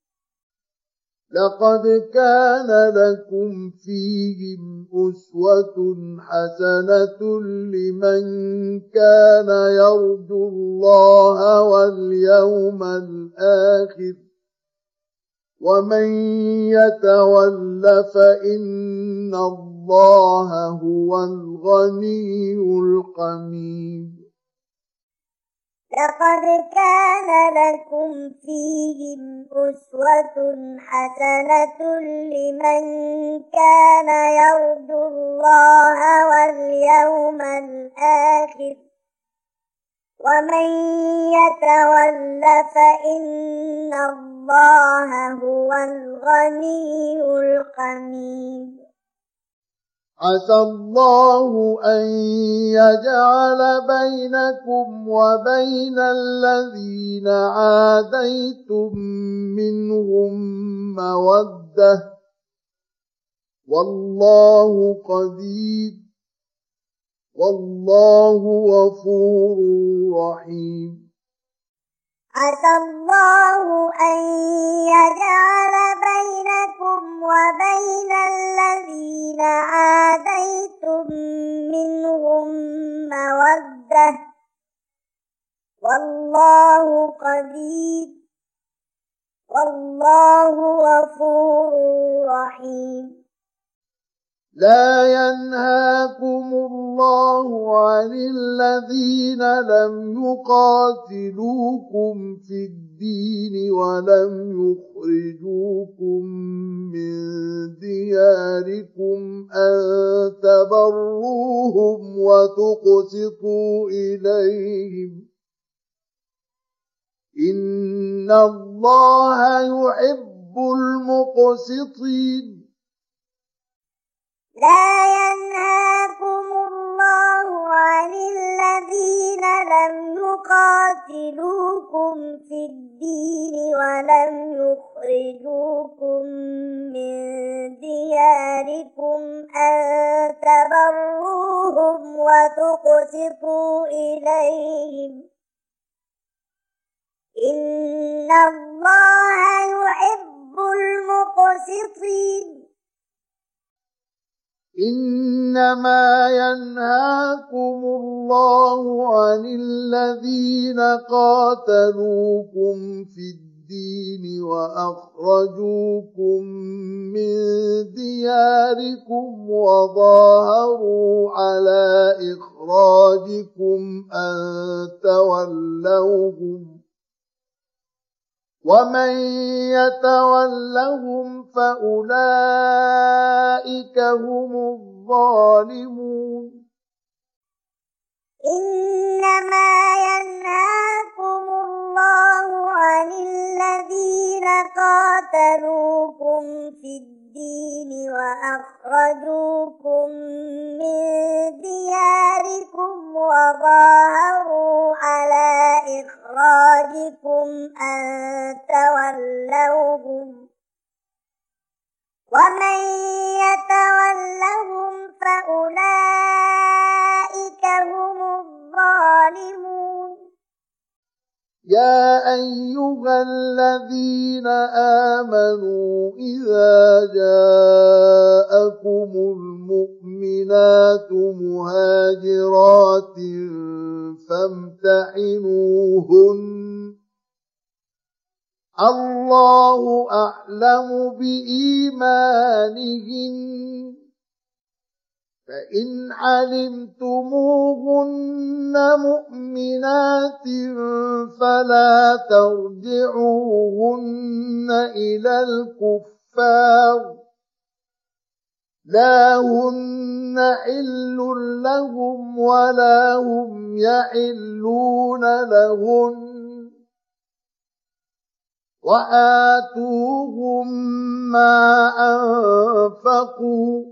لقد كان لكم فيهم أسوة حسنة لمن كان يرجو الله واليوم الآخر ومن يتول فإن الله هو الغني الحميد لقد كان لكم فيهم أسوة حسنة لمن كان يرجو الله واليوم الآخر ومن يتول فإن الله هو الغني الحميد. عسى الله أن يجعل بينكم وبين الذين عاديتم منهم مودة والله قدير والله غفور رحيم. عسى الله أن يجعل بينكم وبين الذين عاديتم منهم مودة والله قدير والله غفور رحيم. لا ينهاكم الله عن الذين لم يقاتلوكم في الدين ولم يخرجوكم من دياركم أن تبروهم وتقسطوا إليهم إن الله يحب المقسطين. لا ينهاكم الله عن الذين لم يقاتلوكم في الدين ولم يخرجوكم من دياركم أن تبروهم وتقسطوا إليهم إن الله يحب المقسطين. إنما ينهاكم الله عن الذين قاتلوكم في الدين وأخرجوكم من دياركم وظاهروا على إخراجكم أن تولوهم ومن يتولهم فأولئك هم الظالمون. إنما ينهاكم الله عن الذين قاتلوكم في الدين وأخرجوكم من دياركم وظاهروا على إخراجكم أن تولوهم ومن يتولهم فأولئك هم الظالمون. يا أيها الذين آمنوا إذا جاءكم المؤمنات مهاجرات فامتحنوهن الله أعلم بإيمانهن فإن علمتموهن مؤمنات فلا ترجعوهن إلى الكفار لا هن حل لهم ولا هم يحلون لهن وآتوهم ما أنفقوا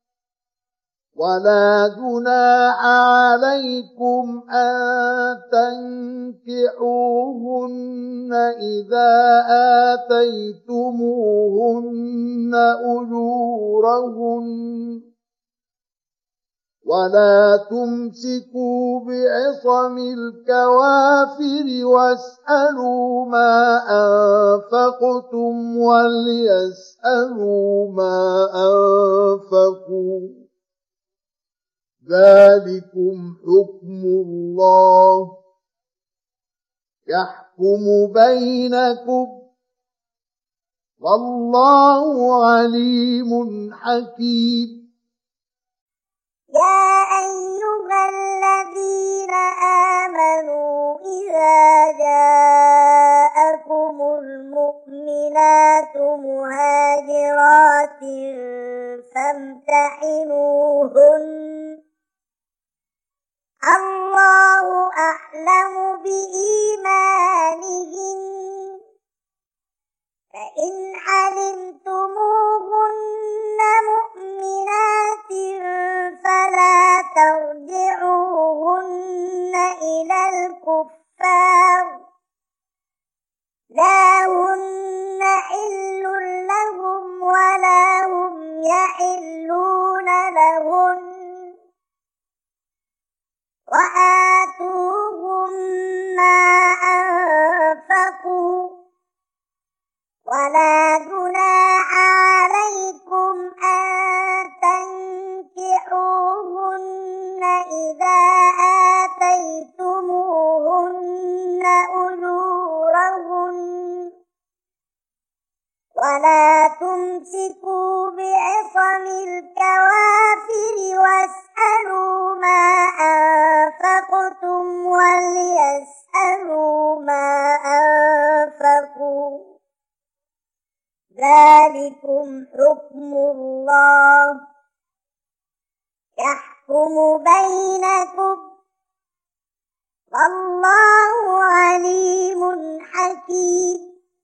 ولا جناح عليكم أن تنكحوهن إذا آتيتموهن أجورهن ولا تمسكوا بعصم الكوافر واسألوا ما أنفقتم وليسألوا ما أنفقوا ذلكم حكم الله يحكم بينكم والله عليم حكيم. يا أيها الذين آمنوا إذا جاءكم المؤمنات مهاجرات فامتحنوهن الله أعلم بإيمانهن فإن علمتموهن مؤمنات فلا ترجعوهن إلى الكفار لا هن حل لهم ولا هم يحلون لهن وآتوهم ما أنفقوا ولا جناح عليكم أن تنكحوهن إذا آتيتموهن أجورهن ولا تمسكوا بعصم الكوافر واسألوا ما أنفقتم وليسألوا ما أنفقوا ذلكم حكم الله يحكم بينكم والله عليم حكيم.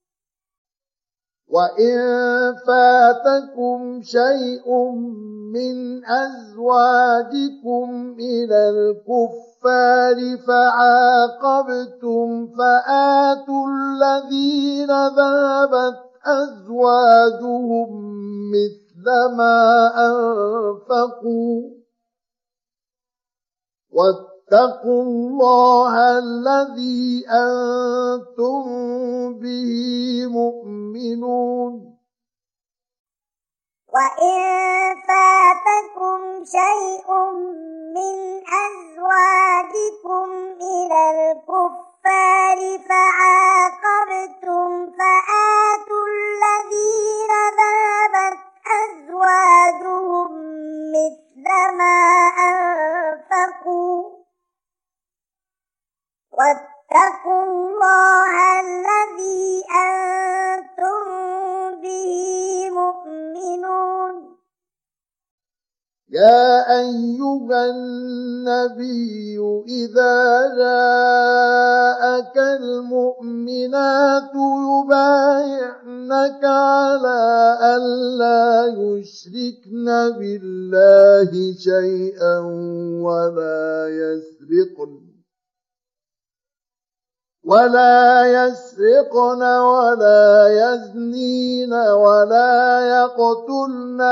وإن فاتكم شيء من أزواجكم إلى الكفار فعاقبتم فآتوا الذين ذهبت أزواجهم مثل ما أنفقوا واتقوا الله الذي أنتم به مؤمنون. وإن فاتكم شيء من أزواجكم إلى الكفار فعاقبتم فآتوا الذين ذهبت أزواجهم مثل ما أنفقوا واتقوا الله الذي أنتم به مؤمنون. يا أيها النبي إذا جاءك المؤمنات يبايعنك على ألا يشركن بالله شيئا ولا يسرقن ولا يسرقن ولا يزنين ولا يقتلن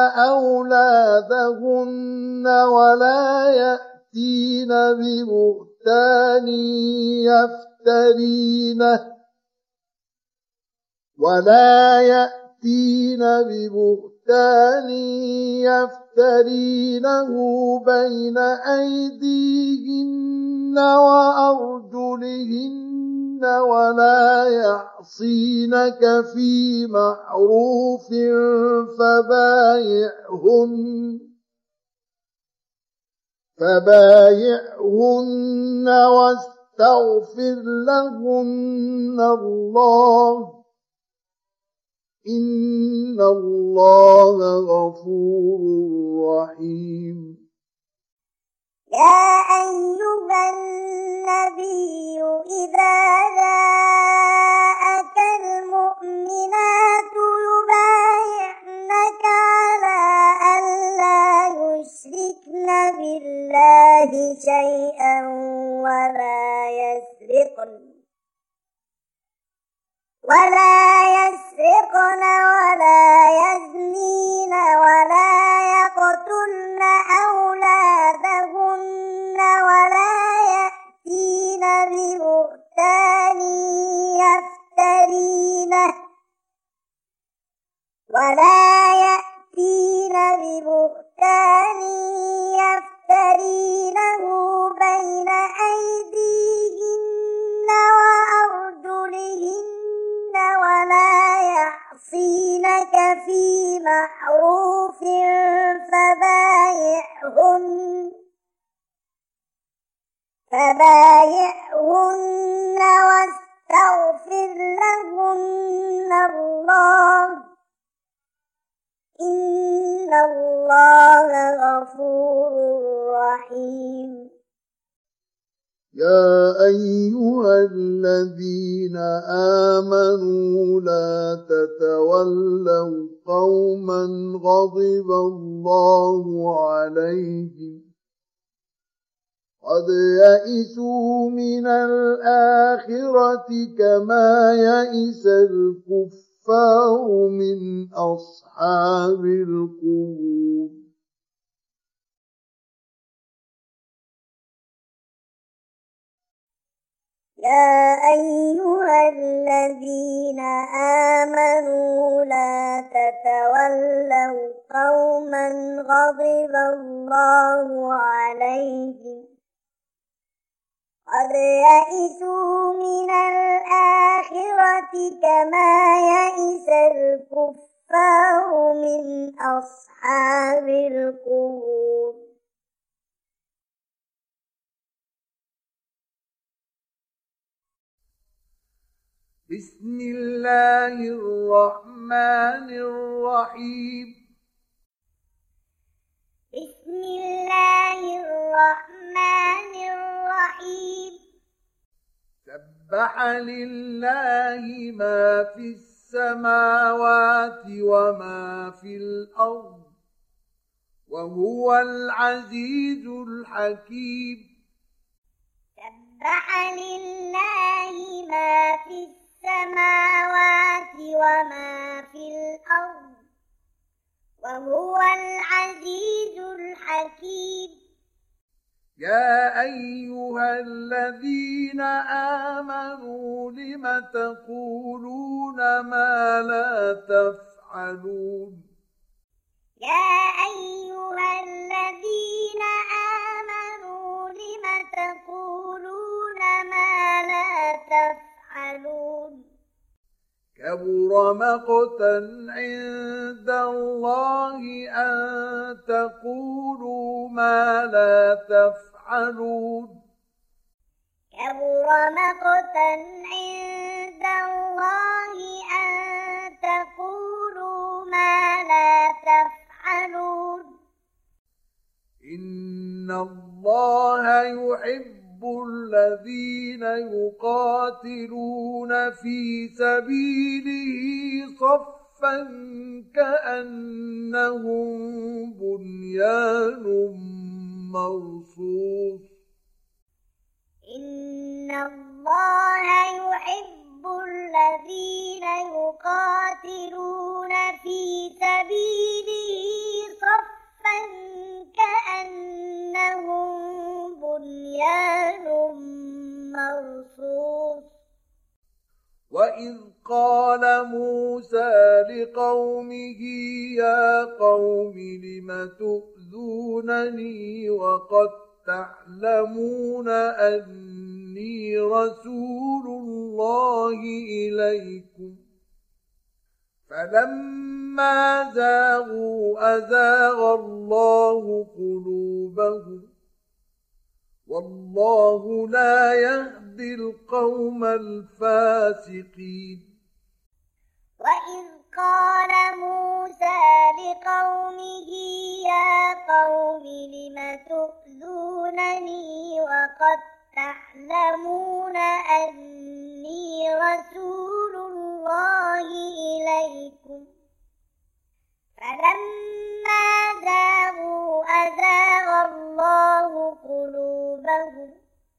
أولادهن ولا يأتين ببهتان يفترينه ولا يأتين ببهتان يفترينه بين أيديهن وأرجلهن ولا يعصينك في معروف فبايعهن فبايعهن واستغفر لهن الله إن الله غفور رحيم. يا أيها النبي إذا جاءك المؤمنات يبايعنك على ألا يشركن بالله شيئا ولا يسرقن ولا يسرقن ولا يزنين ولا يقتلن أولادهن ولا يأتين ببهتان يفترينه ولا يأتين ببهتان يفترينه بين أيديهن وأرجلهن ولا يعصينك في معروف فبايعهن فبايعهن واستغفر لهن الله إن الله غفور رحيم. يا أيها الذين آمنوا لا تتولوا قوما غضب الله عليهم قد يئسوا من الآخرة كما يئس الكفار من أصحاب القبور. يا أيها الذين آمنوا لا تتولوا قوما غضب الله عليهم قد يئسوا من الآخرة كما يئس الكفار من أصحاب القبور. بسم الله الرحمن الرحيم. بسم الله الرحمن الرحيم. سبح لله ما في السماوات وما في الأرض وهو العزيز الحكيم. سبح لله ما في السماوات وما في الأرض وهو العزيز الحكيم. يا أيها الذين آمنوا لم تقولون ما لا تفعلون. يا أيها الذين آمنوا لم تقولون ما لا تفعلون. كبر مقتا عند الله أن تقولوا ما لا تفعلون. كبر مقتا عند الله أن تقولوا ما لا تفعلون. إن الله يحب الذين يقاتلون في سبيله صفا كأنهم بنيان مرصوص. إن الله يحب الذين يقاتلون في سبيله صفا كأنهم بنيان مرصوص. وإذ قال موسى لقومه يا قوم لم تؤذونني وقد تعلمون أني رسول الله إليكم فلما زاغوا أزاغ الله قلوبهم والله لا يهدي القوم الفاسقين. وإذ قال موسى لقومه يا قوم لم تؤذونني وقد تعلمون أني رسول الله إليكم فلما زاغوا أزاغ الله قلوبهم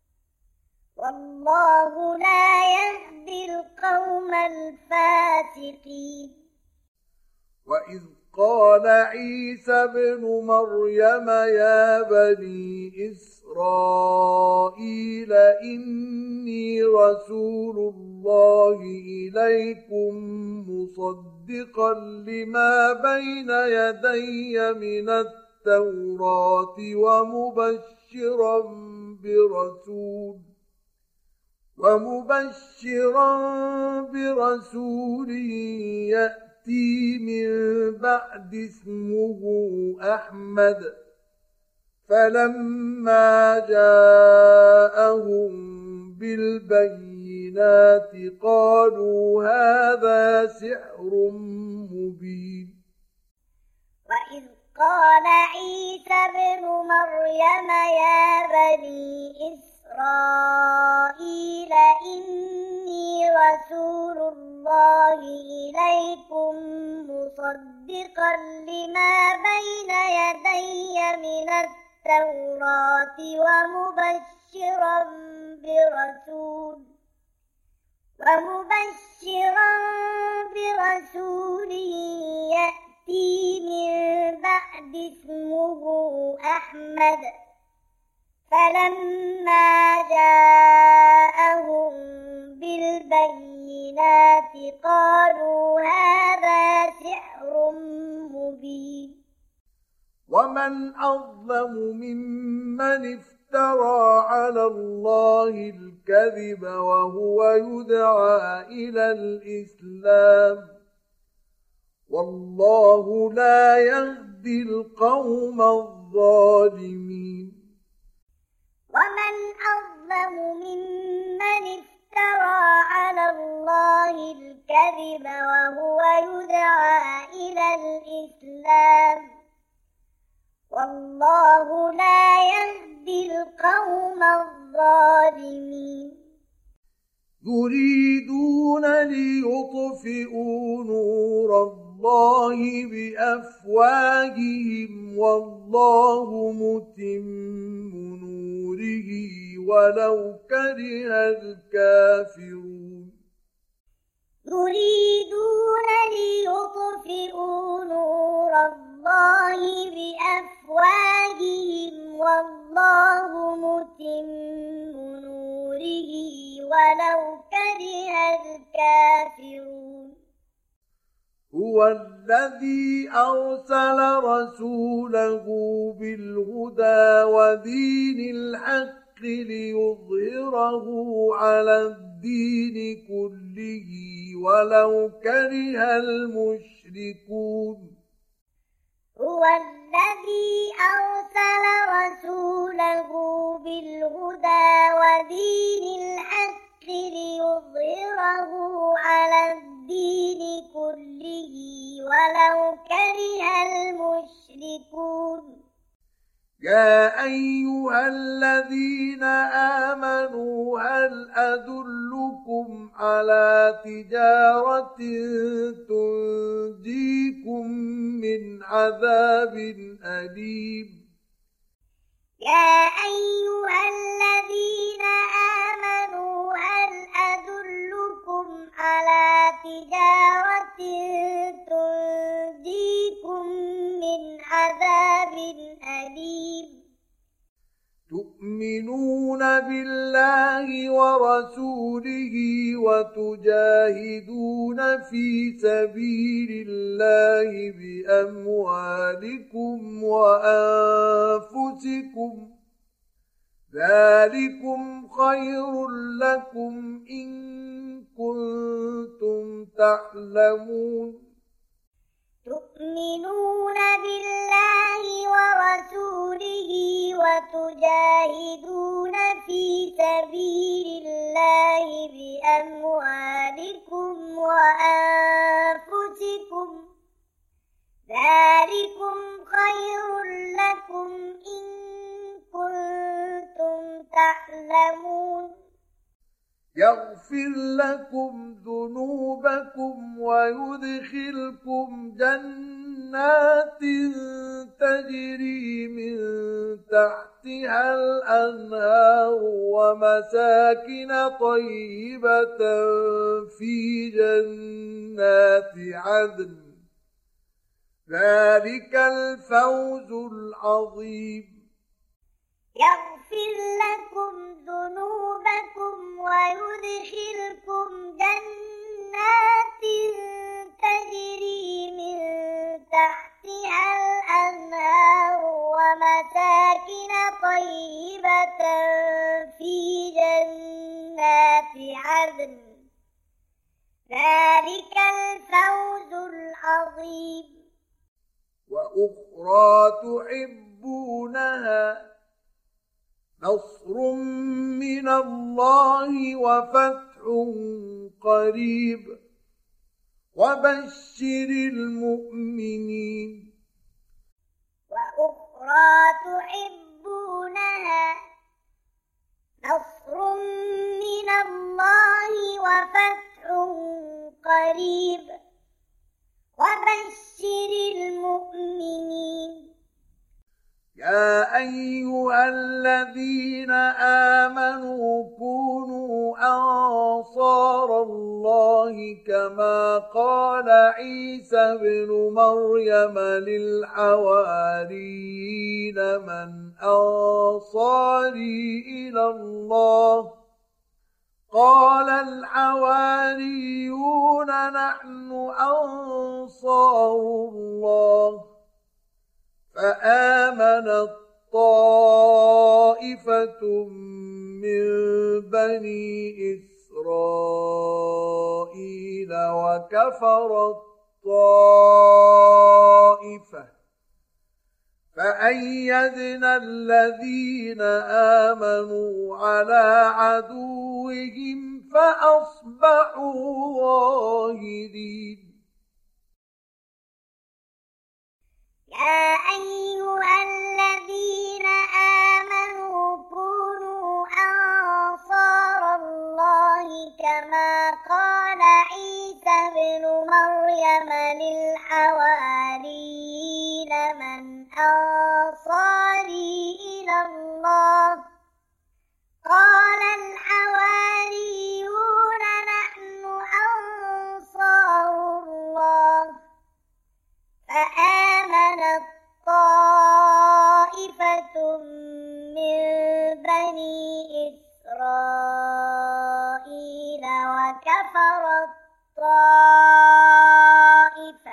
والله لا يهدي القوم الفاسقين. وإذ قال عيسى ابن مريم يا بني إسرائيل إني رسول الله إليكم مصدقا لما بين يدي من التوراة ومبشرا برسول ومبشرا برسول يأتي يأتي من بعد اسمه أحمد فلما جاءهم بالبينات قالوا هذا سحر مبين. وإذ قال عيسى ابن مريم يا بني إسرائيل إني رسول الله إليكم مصدقا لما بين يدي من التوراة ومبشرا برسول ومبشرا برسول يأتي من بعد اسمه أحمد فلما جاءهم بالبينات قالوا هذا سحر مبين. ومن أظلم ممن افترى على الله الكذب وهو يدعى إلى الإسلام والله لا يهدي القوم الظالمين. ومن أظلم ممن افترى على الله الكذب وهو يدعى إلى الإسلام والله لا يهدي القوم الظالمين. يريدون ليطفئوا نور الله بأفواههم والله متم نوره ولو كره الكافرون. يريدون ليطفئوا نور الله بأفواههم والله متم نوره ولو كره الكافرون. هو الذي أرسل رسوله بالهدى ودين الحق ليظهره على الدين كله ولو كره المشركون. هو الذي أرسل رسوله بالهدى ودين الحق ليظهره على الدين كله ولو كره المشركون. يا أيها الذين آمنوا هل أدلكم على تجارة تنجيكم من عذاب أليم. يا أيها الذين آمنوا هل أدلكم على تجارة تنجيكم من عذاب أليم. تؤمنون بالله ورسوله وتجاهدون في سبيل الله بأموالكم وأنفسكم ذلكم خير لكم إن كنتم تعلمون. تؤمنون بالله ورسوله وتجاهدون في سبيل الله بأموالكم وأنفسكم ذلكم خير لكم إن كنتم تعلمون. يغفر لكم ذنوبكم ويدخلكم جنات تجري من تحتها الأنهار ومساكن طيبة في جنات عدن ذلك الفوز العظيم. يغفر لكم ذنوبكم ويدخلكم جنات تجري من تحتها الأنهار ومساكن طيبة في جنات عدن ذلك الفوز العظيم. وأخرى تحبونها نصر من الله وفتح قريب وبشر المؤمنين. وأخرى تحبونها نصر من الله وفتح قريب وبشر المؤمنين. يا أيها الذين آمنوا كونوا أنصار الله كما قال عيسى ابن مريم للحواريين من أنصاري إلى الله قال الحواريون نحن أنصار الله فآمنت طائفة من بني إسرائيل وكفرت طائفة فأيدنا الذين آمنوا على عدوهم فأصبحوا ظاهرين. يا أيها الذين آمنوا كونوا أنصار الله كما قال عيسى ابن مريم للحواريين من أنصاري إلى الله قال الحواريون نحن أنصار الله فآمنت طائفة من بني إسرائيل وكفرت طائفة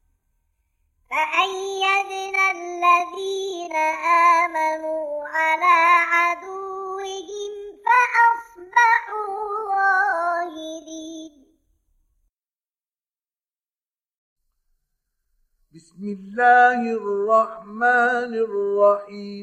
فأيدنا الذين آمنوا على عدوهم فأصبحوا ظاهرين. بسم الله الرحمن الرحيم.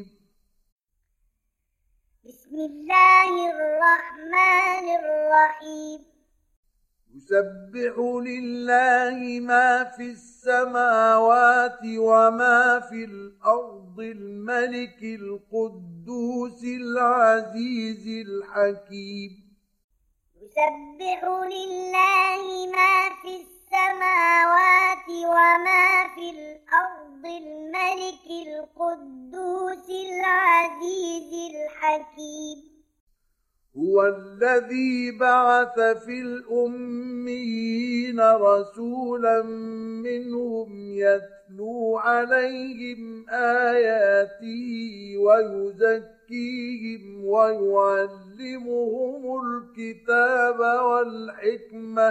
بسم الله الرحمن الرحيم. يسبح لله ما في السماوات وما في الأرض الملك القدوس العزيز الحكيم. يسبح لله ما في السماوات وما في الأرض الملك القدوس العزيز الحكيم. هو الذي بعث في الأميين رسولا منهم يتلو عليهم آياته ويزكيهم ويعلمهم الكتاب والحكمة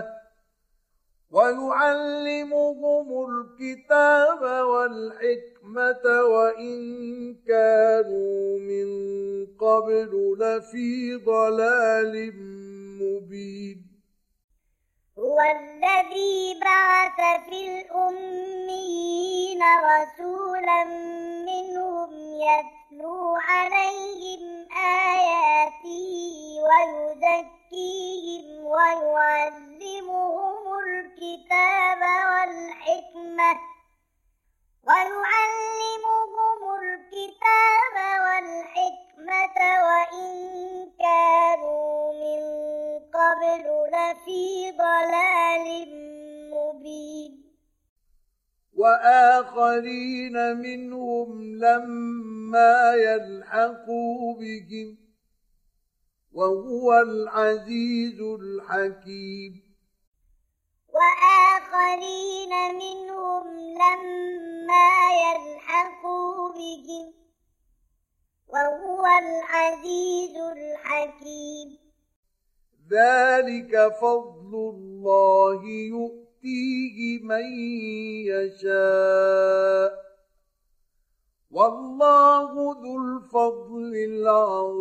ويعلمهم الكتاب والحكمة وإن كانوا من قبل لفي ضلال مبين. هو الذي بعث في الأميين رسولا منهم يتلو عليهم آياته ويزكيهم ويعلمهم الكتاب والحكمة ويعلمهم الكتاب والحكمة وإن كانوا من قبل لفي ضلال مبين. وآخرين منهم لما يلحقوا بهم وهو العزيز الحكيم. وآخرين منهم لما يلحقوا بهم وهو العزيز الحكيم. ذلك فضل الله يؤتيه من يشاء والله ذو الفضل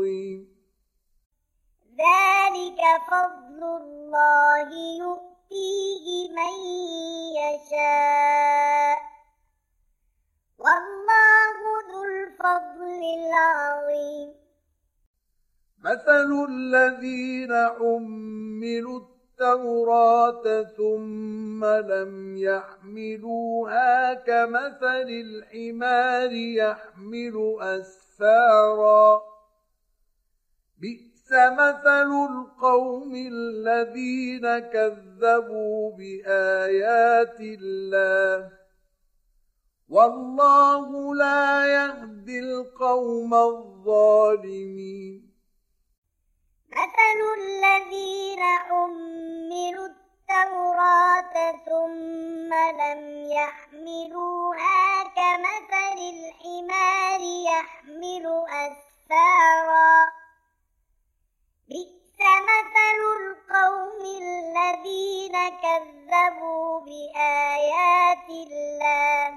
العظيم. ذلك فضل الله يؤتيه يشاء والله ذو الفضل العظيم مثل الذين حملوا التوراة ثم لم يحملوها كمثل الحمار يحمل أسفارا بئس مثل القوم الذين كذبوا بآيات الله والله لا يهدي القوم الظالمين مثل الذين حملوا التوراة ثم لم يحملوها كمثل الحمار يحمل أسفارا بئس مثل القوم الذين كذبوا بآيات الله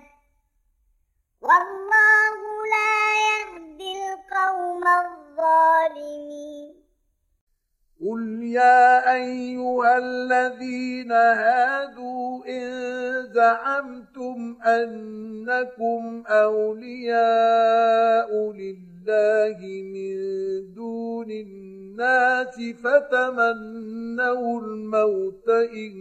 والله لا يهدي القوم الظالمين قل يا أيها الذين هادوا إن زعمتم أنكم أولياء لله من دون الناس فتمنوا الموت إن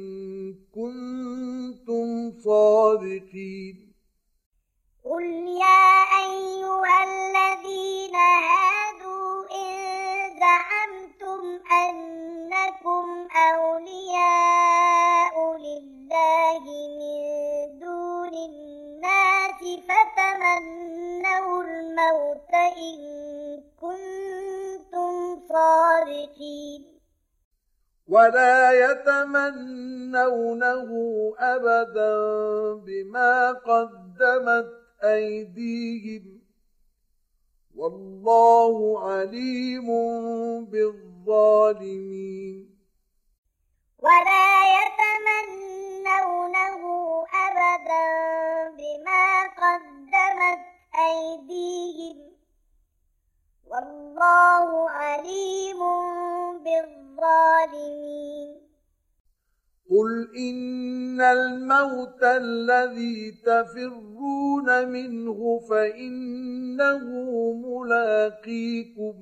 كنتم صادقين قل يا أيها الذين هادوا إن زعمتم أنكم أولياء لله من دون الناس فتمنوا الموت إن كنتم صادقين ولا يتمنونه أبدا بما قدمت أيديهم والله عليم بالظالمين ولا يتمنونه أبدا بما قدمت أيديهم والله عليم بالظالمين قل إن الموت الذي تفرون منه فإنه ملاقيكم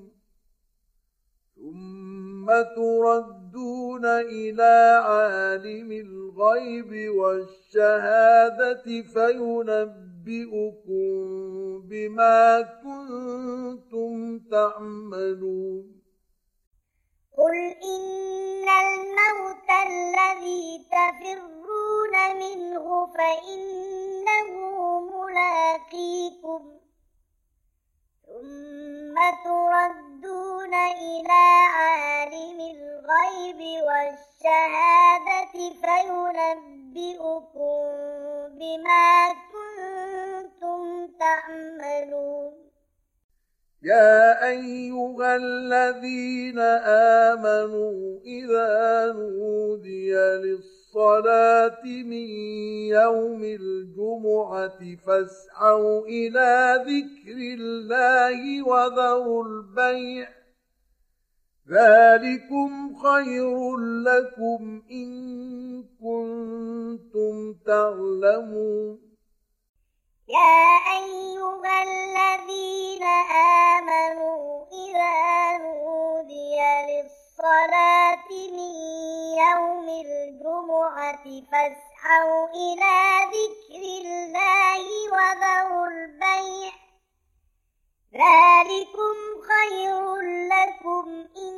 ثم تردون إلى عالم الغيب والشهادة فينبئكم بما كنتم تعملون قل إن الموت الذي تفرون منه فإنه ملاقيكم ثم تردون إلى عالم الغيب والشهادة فينبئكم بما كنتم تعملون يا أيها الذين آمنوا إذا نودي للصلاة من يوم الجمعة فاسعوا إلى ذكر الله وذروا البيع ذلكم خير لكم إن كنتم تعلمون يا أيها الذين آمنوا إذا نودي للصلاة من يوم الجمعة فاسعوا إلى ذكر الله وذروا البيع ذلكم خير لكم إن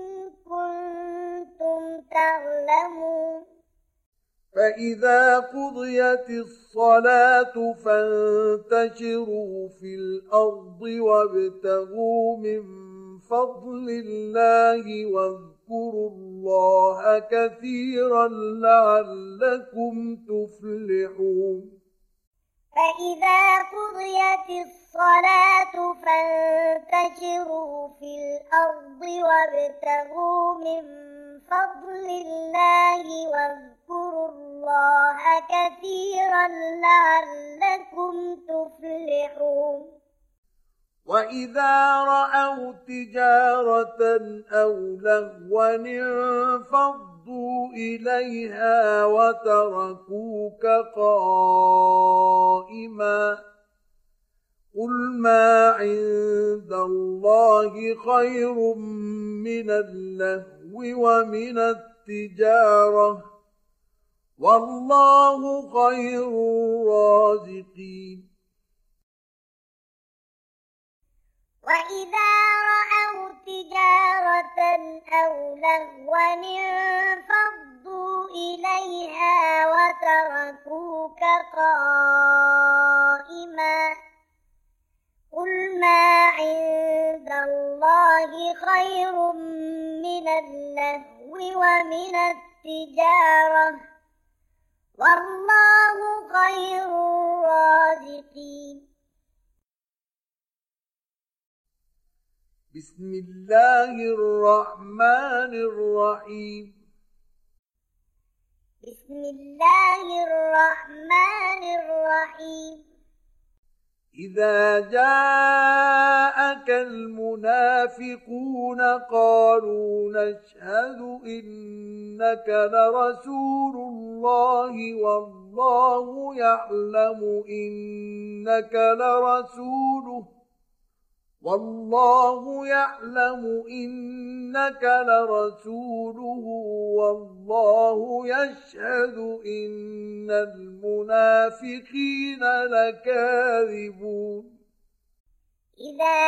كنتم تعلمون فإذا قضيت الصلاة فانتشروا في الأرض وابتغوا من فضل الله واذكروا الله كثيرا لعلكم تفلحون فإذا قضيت الصلاة فانتشروا في الأرض وابتغوا من فضل الله واذكروا الله كثيرا لعلكم تفلحون وإذا رأوا تجارة أو لهوا انفضوا فَصَدُّوا إِلَيْهَا وَتَرَكُوكَ قَائِمًا قُلْ مَا عِندَ اللَّهِ خَيْرٌ مِّنَ اللَّهْوِ وَمِنَ التِّجَارَةِ وَاللَّهُ خَيْرُ الرَّازِقِينَ وَإِذَا رَأَوْا تِجَارَةً أَوْ لَهْوًا انفَضُّوا إِلَيْهَا وَتَرَكُوكَ قَائِمًا قُلْ مَا عِندَ اللَّهِ خَيْرٌ مِّنَ اللَّهْوِ وَمِنَ التِّجَارَةِ وَاللَّهُ خَيْرُ الرَّازِقِينَ بسم الله الرحمن الرحيم بسم الله الرحمن الرحيم إذا جاءك المنافقون قالوا نشهد إنك لرسول الله والله يعلم إنك لرسوله والله يعلم إنك لرسوله والله يشهد إن المنافقين لكاذبون إذا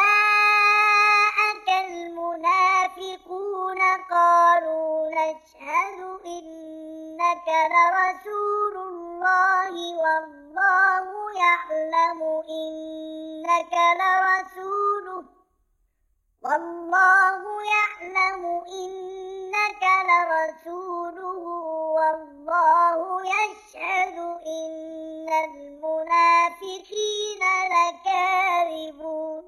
جاءك المنافقون قالوا نشهد إنك لرسول الله والله يعلم إنك لرسوله والله يعلم إنك لرسوله والله يشهد إن المنافقين لكاذبون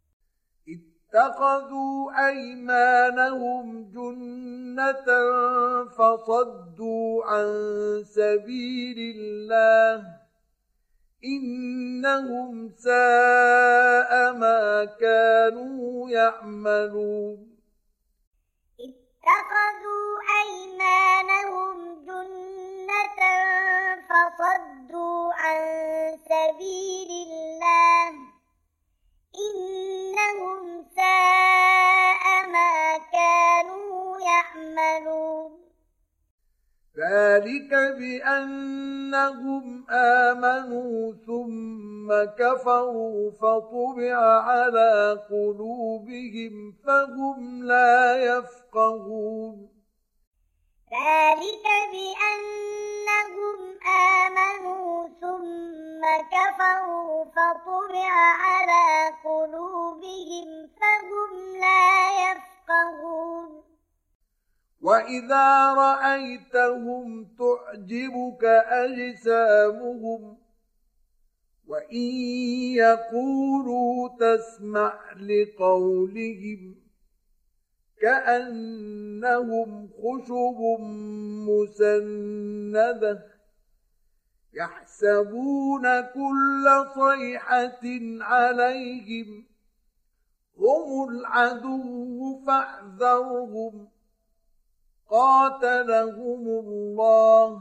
اتخذوا أيمانهم جنة فصدوا عن سبيل الله إنهم ساء ما كانوا يعملون اتخذوا أيمانهم جنة فصدوا عن سبيل الله إنهم ساء ما كانوا يعملون ذلك بأنهم آمنوا ثم كفروا فطبع على قلوبهم فهم لا يفقهون ذلك بأنهم آمنوا ثم كفروا فطبع على قلوبهم فهم لا يفقهون وإذا رأيتهم تعجبك أجسامهم وإن يقولوا تسمع لقولهم كأنهم خشب مسندة يحسبون كل صيحة عليهم هم العدو فاحذرهم قاتلهم الله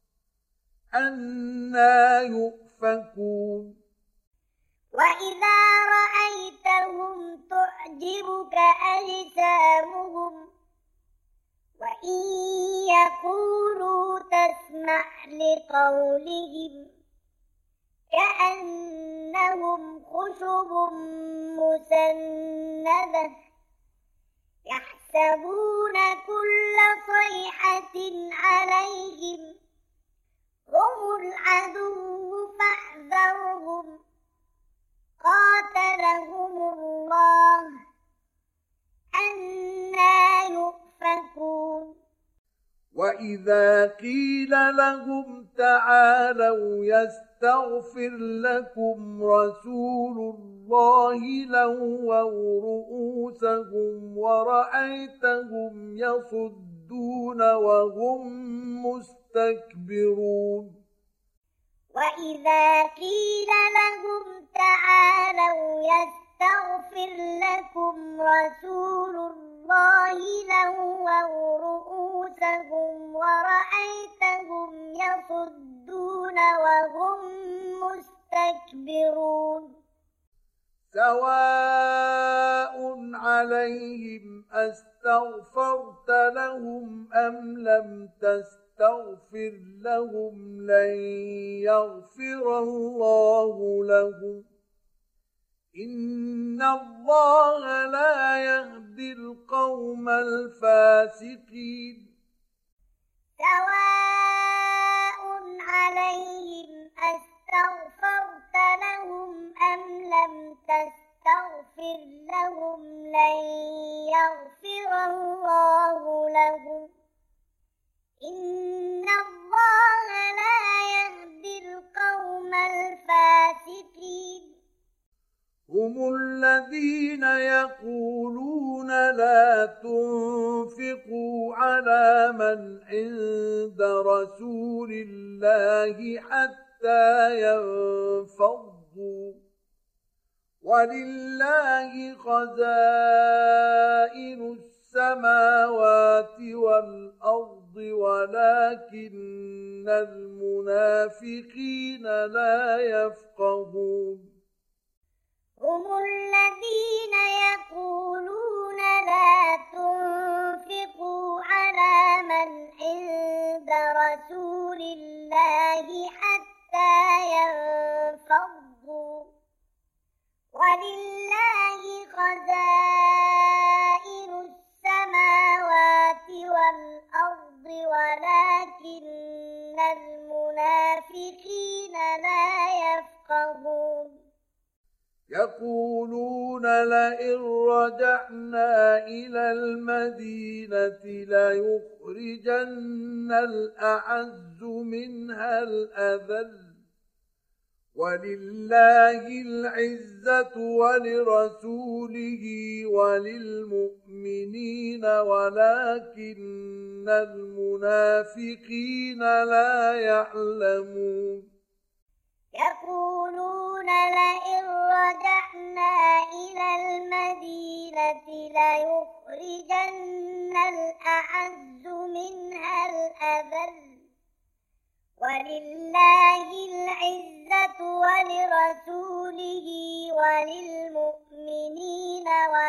أنى يؤفكون وإذا رأيتهم تعجبك أجسامهم وإن يقولوا تسمع لقولهم كأنهم خشب مسندة يحسبون كل صيحة عليهم هم العدو فاحذرهم قاتلهم الله أنى يؤفكون وإذا قيل لهم تعالوا يستغفر لكم رسول الله لووا رؤوسهم ورأيتهم يصدون وهم مستكبرون وإذا قيل لهم تعالوا يستغفر لكم رسول الله الله لووا رؤوسهم ورأيتهم يصدون وهم مستكبرون سواء عليهم أستغفرت لهم أم لم تستغفر لهم لن يغفر الله لهم إن الله لا يهدي القوم الفاسقين سواء عليهم أستغفرت لهم أم لم تستغفر لهم لن يغفر الله لهم إن الله لا يهدي القوم الفاسقين هم الذين يقولون لا تنفقوا على من عند رسول الله حتى ينفضوا ولله خزائن السماوات والأرض ولكن المنافقين لا يفقهون هم الذين يقولون لا تنفقوا على من عند رسول الله حتى ينفضوا ولله خزائن السماوات والأرض ولكن المنافقين لا يفقهون يقولون لئن رجعنا إلى المدينة ليخرجن الأعز منها الأذل ولله العزة ولرسوله وللمؤمنين ولكن المنافقين لا يعلمون يقولون لئن رجعنا إلى المدينة ليخرجن الأعز منها الأذل ولله العزة ولرسوله وللمؤمنين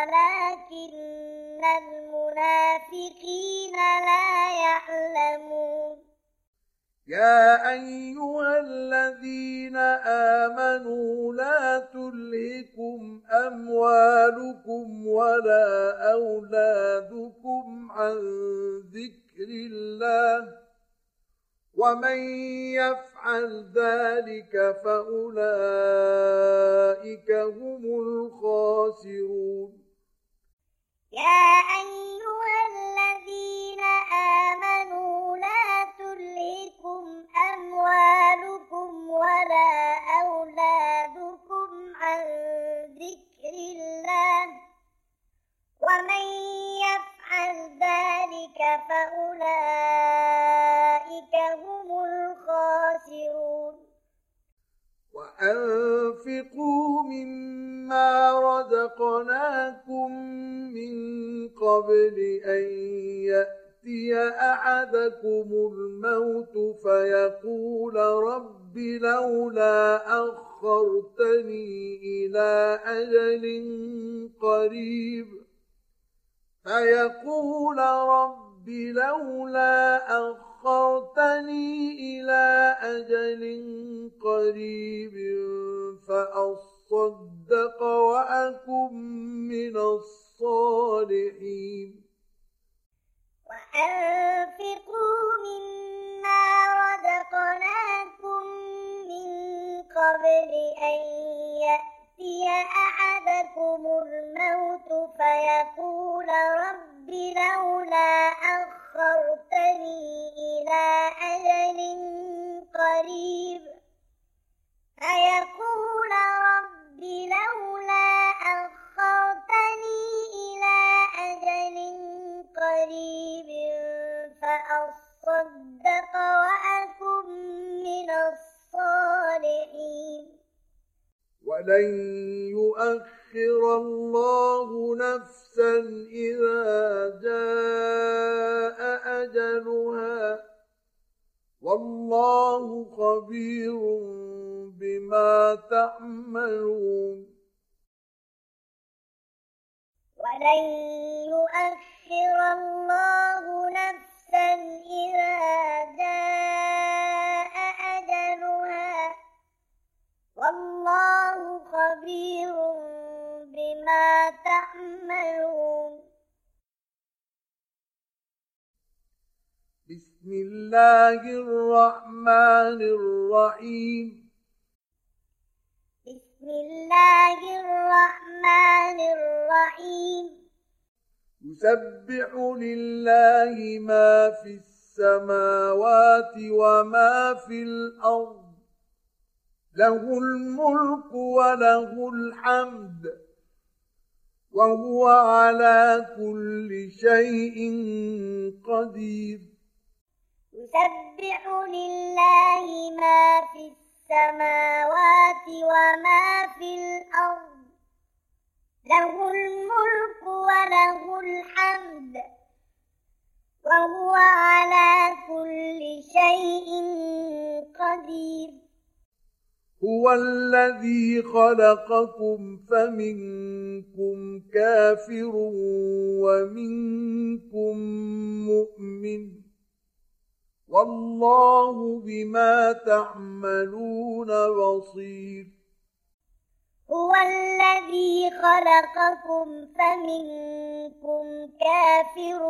ولكن المنافقين لا يعلمون يا أيها الذين آمنوا لا تلهكم أموالكم ولا أولادكم عن ذكر الله ومن يفعل ذلك فأولئك هم الخاسرون يا أيها الذين آمنوا لا تلهكم أموالكم ولا أولادكم عن ذكر الله ومن يفعل ذلك فأولئك هم الخاسرون وأنفقوا مما رزقناكم من قبل أن يأتي أحدكم الموت فيقول رب لولا أخرتني إلى أجل قريب فيقول رب لولا أخرتني إلى أجل قريب فأصدق وأكن من الصالحين وأنفقوا مما رزقناكم من قبل أن يأتي أحدكم الموت فيقول رب لولا أخرتني إلى أجل قريب فيقول رب لولا أخرتني إلى أجل قريب فأصدق وأكن من الصالحين ولن يؤخر يؤخر الله نفسا إذا جاء أجلها والله خبير بما تعملون ولن يؤخر الله نفسا إذا جاء أجلها والله خبير بما تعملون بسم الله الرحمن الرحيم بسم الله الرحمن الرحيم يسبح لله ما في السماوات وما في الأرض له الملك وله الحمد وهو على كل شيء قدير يسبح لله ما في السماوات وما في الأرض له الملك وله الحمد وهو على كل شيء قدير هو الذي خلقكم فمنكم كافر ومنكم مؤمن والله بما تعملون بصير هو الذي خلقكم فمنكم كافر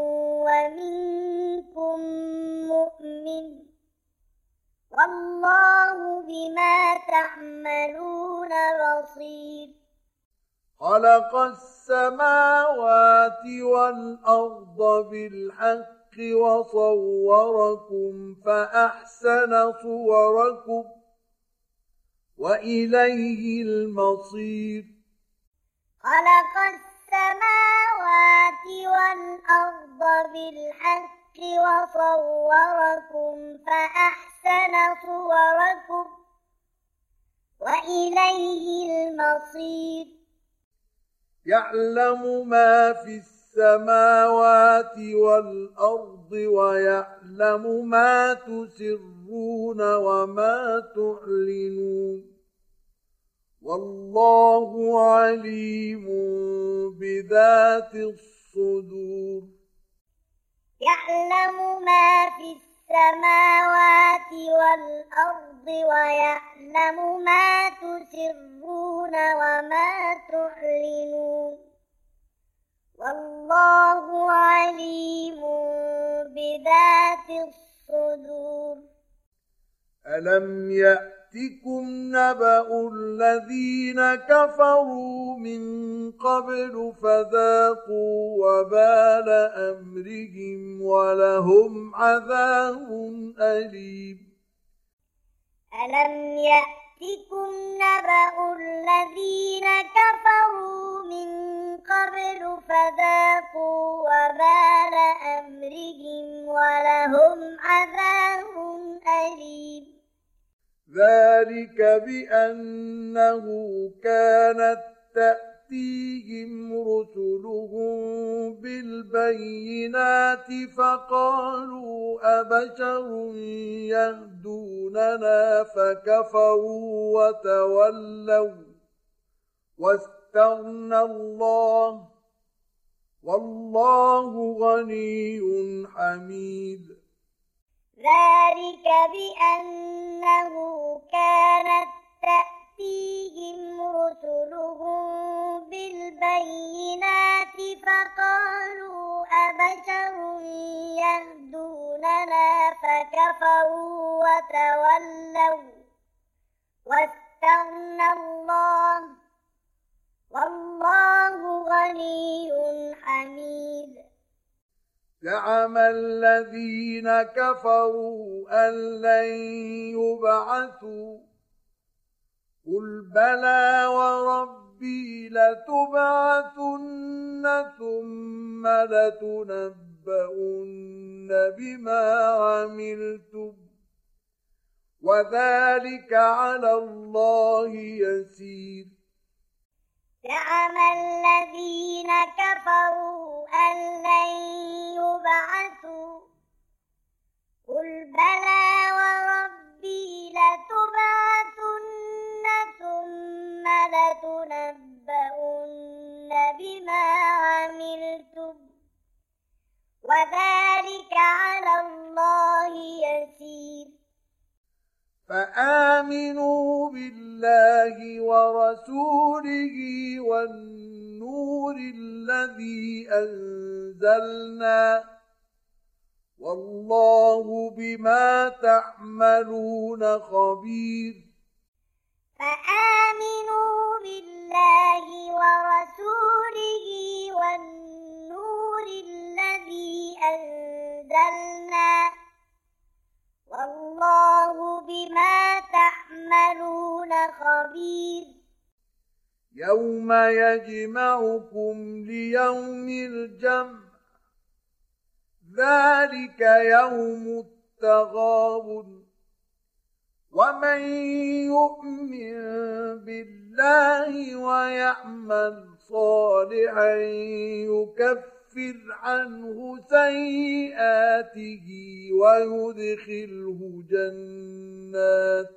ومنكم مؤمن والله بما تعملون بصير خلق السماوات والأرض بالحق وصوركم فأحسن صوركم وإليه المصير خلق السماوات والأرض بالحق وصوركم فأحسن صوركم وإليه المصير يعلم ما في السماوات والأرض ويعلم ما تسرون وما تعلنون والله عليم بذات الصدور يعلم ما في السماوات والأرض ويعلم ما تسرون وما تعلنون والله عليم بذات الصدور ألم يأتكم نبأ الذين كفروا من قبل فذاقوا وبال أمرهم ولهم عذاب أليم ألم يأتكم نبأ الذين كفروا من قبل فذاقوا وبال أمرهم ولهم عذاب أليم ذلك بأنه كانت تأتيهم رسلهم بالبينات فقالوا أبشر يهدوننا فكفروا وتولوا واستغنى الله والله غني حميد ذلك بأنه كانت تأتيهم رسلهم بالبينات فقالوا أبشر يهدوننا فكفروا وتولوا واستغنى الله والله غني حميد زعم الذين كفروا أن لن يبعثوا قل بلى وربي لتبعثن ثم لتنبؤن بما عملتم وذلك على الله يسير زعم الذين كفروا أن لن يبعثوا قل بلى وربي لتبعثن ثم لتنبؤن بما عملتم وذلك على الله يسير. فآمنوا بالله ورسوله والنور الذي أنزلنا والله بما تعملون خبير. فآمنوا بالله ورسوله والنور الذي أنزلنا والله بما تعملون خبير. يوم يجمعكم ليوم الجمع ذلك يوم التغابن ومن يؤمن بالله ويعمل صالحا يكفر عنه سيئاته ويدخله جنات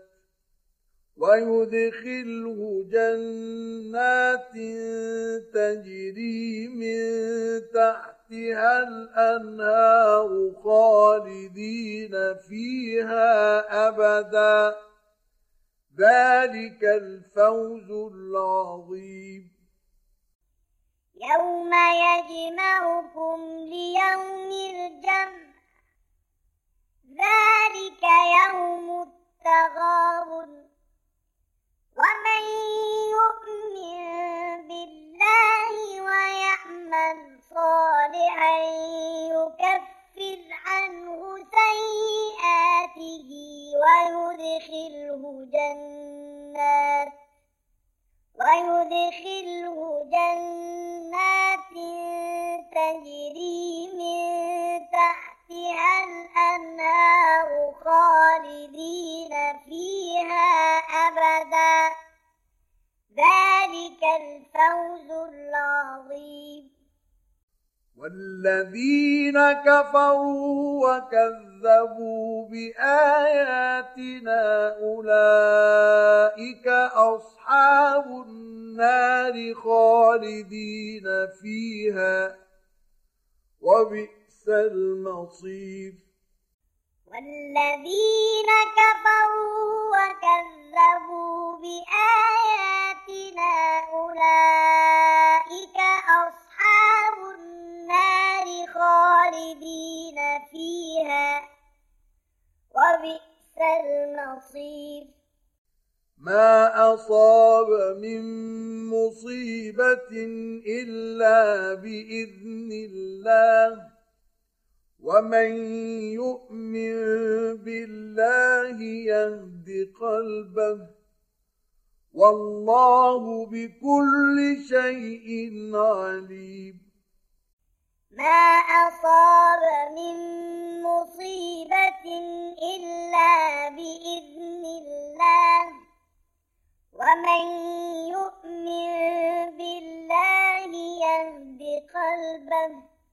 ويدخله جنات تجري من تحتها الأنهار خالدين فيها أبدا ذلك الفوز العظيم. يوم يجمعكم ليوم الجمع ذلك يوم التغابن ومن يؤمن بالله ويعمل صالحا يكفر عنه سيئاته ويدخله جنات ويدخله جنات تجري من تحتها الأنهار خالدين فيها أبدا ذلك الفوز العظيم. والذين كفروا وكذبوا بآياتنا أولئك أصحاب النار خالدين فيها وبئس المصير. والذين كفروا وكذبوا بآياتنا أولئك أصحاب النار خالدين فيها وبئس المصير. ما أصاب من مصيبة إلا بإذن الله ومن يؤمن بالله يهد قلبه والله بكل شيء عليم. ما أصاب من مصيبة إلا بإذن الله ومن يؤمن بالله يهد قلبه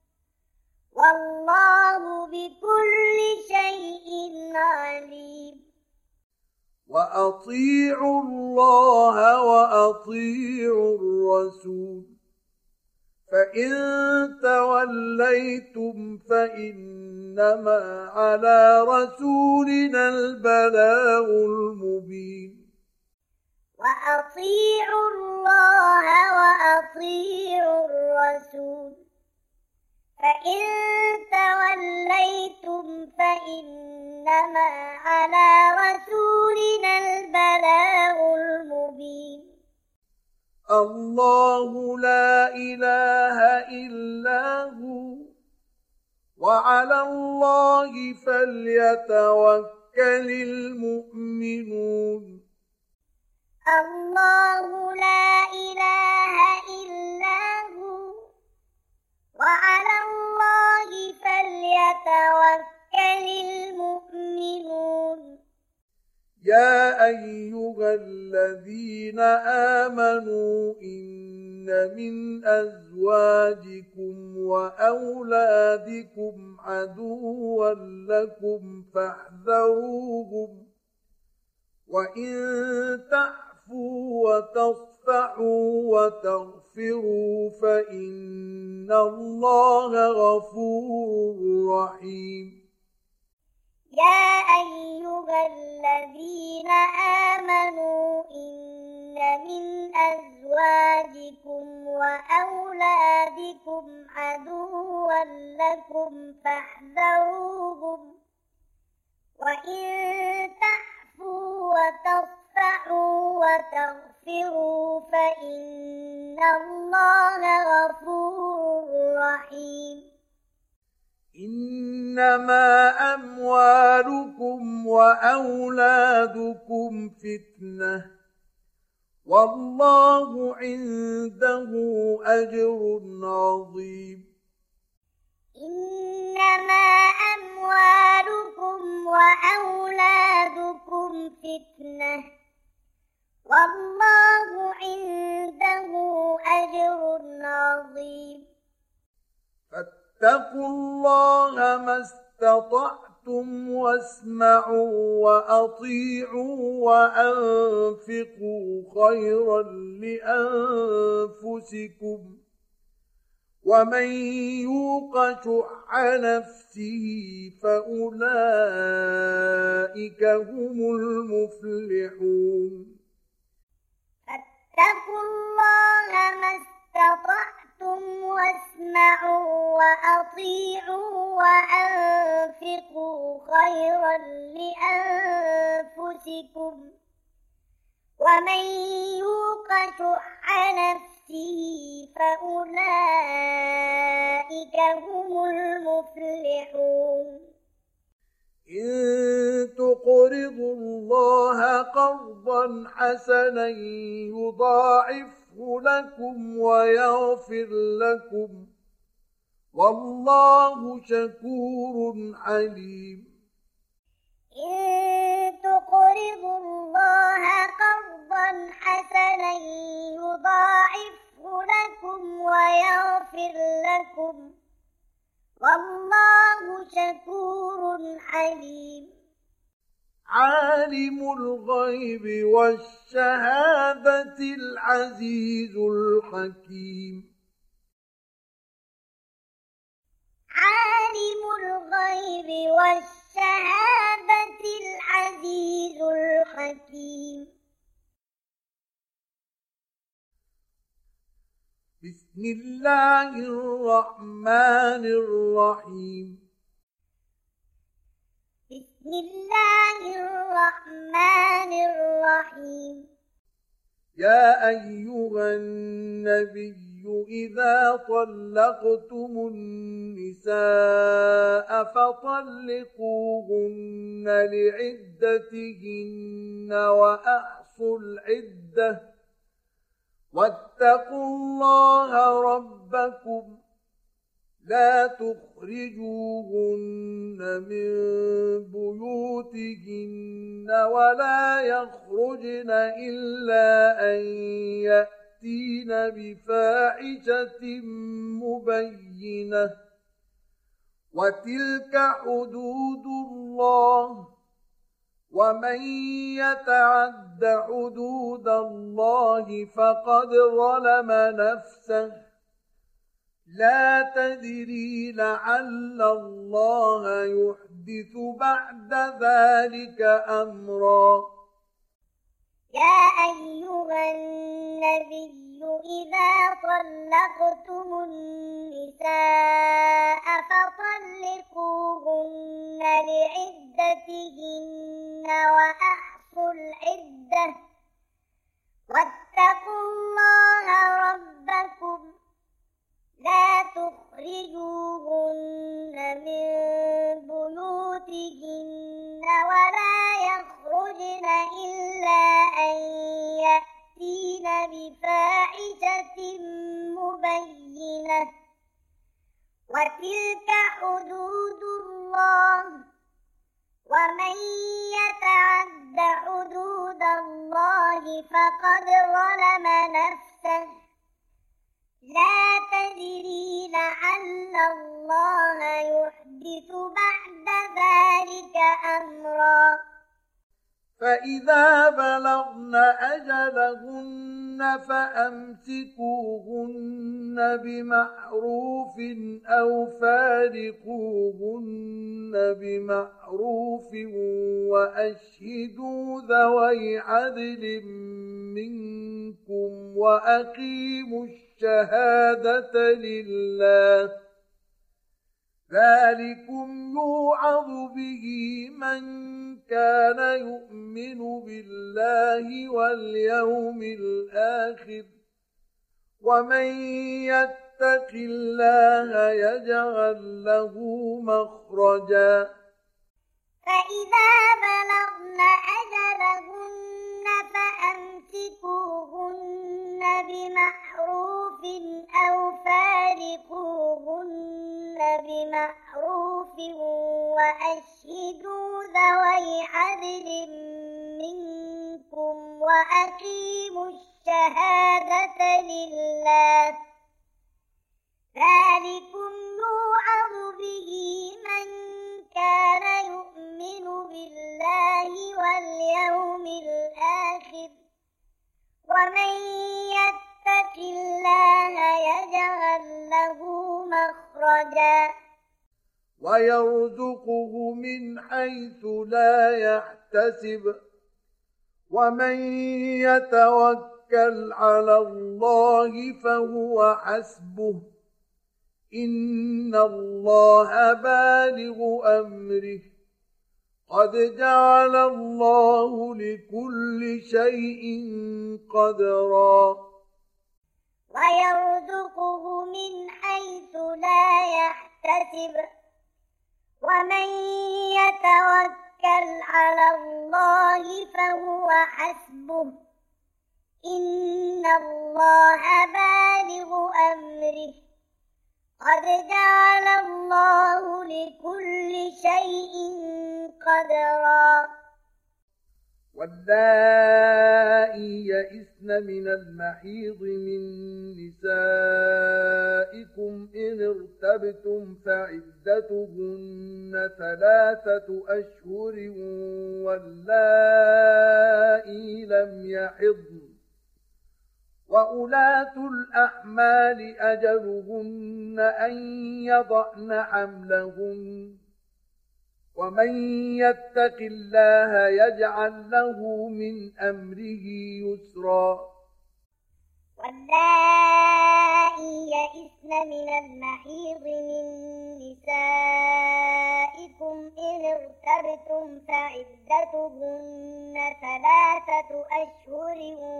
والله بكل شيء عليم. وأطيعوا الله وأطيعوا الرسول فإن توليتم فإنما على رسولنا البلاغ المبين. وأطيعوا الله وأطيعوا الرسول فإن توليتم فإنما على رسولنا البلاغ المبين. الله لا إله إلا هو وعلى الله فليتوكل المؤمنون. الله لا إله إلا هو وعلى الله فليتوكل المؤمنون. يا أيها الذين آمنوا إن من أزواجكم وأولادكم عدوا لكم فاحذروهم وإن تعفوا وتصفحوا وتغفروا فإن الله غفور رحيم. يا أيها الذين آمنوا إن من أزواجكم وأولادكم عدوا لكم فاحذروهم وإن تعفوا وتصفحوا وتغفروا فإن الله غفور رحيم. إنما أموالكم وأولادكم فتنة والله عنده أجر عظيم. إنما أموالكم وأولادكم فتنة والله عنده أجر عظيم. فاتقوا الله ما استطعتم واسمعوا وأطيعوا وأنفقوا خيرا لأنفسكم ومن يوق شح نفسه فأولئك هم المفلحون. فاتقوا الله ما استطعتم واسمعوا وأطيعوا وأنفقوا خيرا لأنفسكم ومن يوق شح نفسه فأولئك هم المفلحون. إن تقرضوا الله قرضا حسنا يضاعفه لكم ويغفر لكم والله شكور حليم. إن تقرضوا الله قرضا حسنا يضاعفه لكم ويغفر لكم والله شكور حليم. عالم الغيب والشهادة العزيز الحكيم. عالم الغيب والشهادة العزيز الحكيم. بسم الله الرحمن الرحيم. بسم الله الرحمن الرحيم. يا أيها النبي إذا طلقتم النساء فطلقوهن لعدتهن وأحصوا العدة واتقوا الله ربكم لا تخرجوهن من بيوتهن ولا يخرجن إلا أن يأتين بفاحشة مبينة وتلك حدود الله ومن يتعد حدود الله فقد ظلم نفسه لا تدري لعل الله يحدث بعد ذلك أمرا. يا أيها النبي إذا طلقتم النساء فطلقوهن لعدتهن وأحصوا العدة واتقوا الله ربكم لا تخرجوهن من بيوتهن ولا يخرجن إلا أن يأتين بفاحشة مبينة وتلك حدود الله ومن يتعد حدود الله فقد ظلم نفسه لا تدري لعل الله يحدث بعد ذلك أمرا فإذا بلغن أجلهن فأمسكوهن بمعروف أو فارقوهن بمعروف وأشهدوا ذوي عدل منكم وأقيموا الشهادة لله ذلكم يوعظ به من كان يؤمن بالله واليوم الآخر ومن يتق الله يجعل له مخرجا فإذا بلغن أجلهن فأمسكوهن بمعروف أو فارقوهن بمعروف وأشهدوا ذوي عدل منكم وأقيموا الشهادة لله ذلكم يوعظ به من كان يؤمن بالله واليوم الآخر ومن يتق الله يجعل له مخرجا ويرزقه من حيث لا يحتسب ومن يتوكل على الله فهو حسبه إن الله بالغ أمره قد جعل الله لكل شيء قدرا ويرزقه من حيث لا يحتسب ومن يتوكل على الله فهو حسبه إن الله بالغ أمره قد جعل الله لكل شيء قدرا واللائي يئسن من المحيض من نسائكم إن ارتبتم فعدتهن ثلاثة أشهر واللائي لم يحضن وأولاة الأحمال أجلهن أن يضعن حملهن ومن يتق الله يجعل له من أمره يسرا واللائي يئسن من المحيض من نسائكم إن ارتبتم فعدتهن ثلاثة أشهر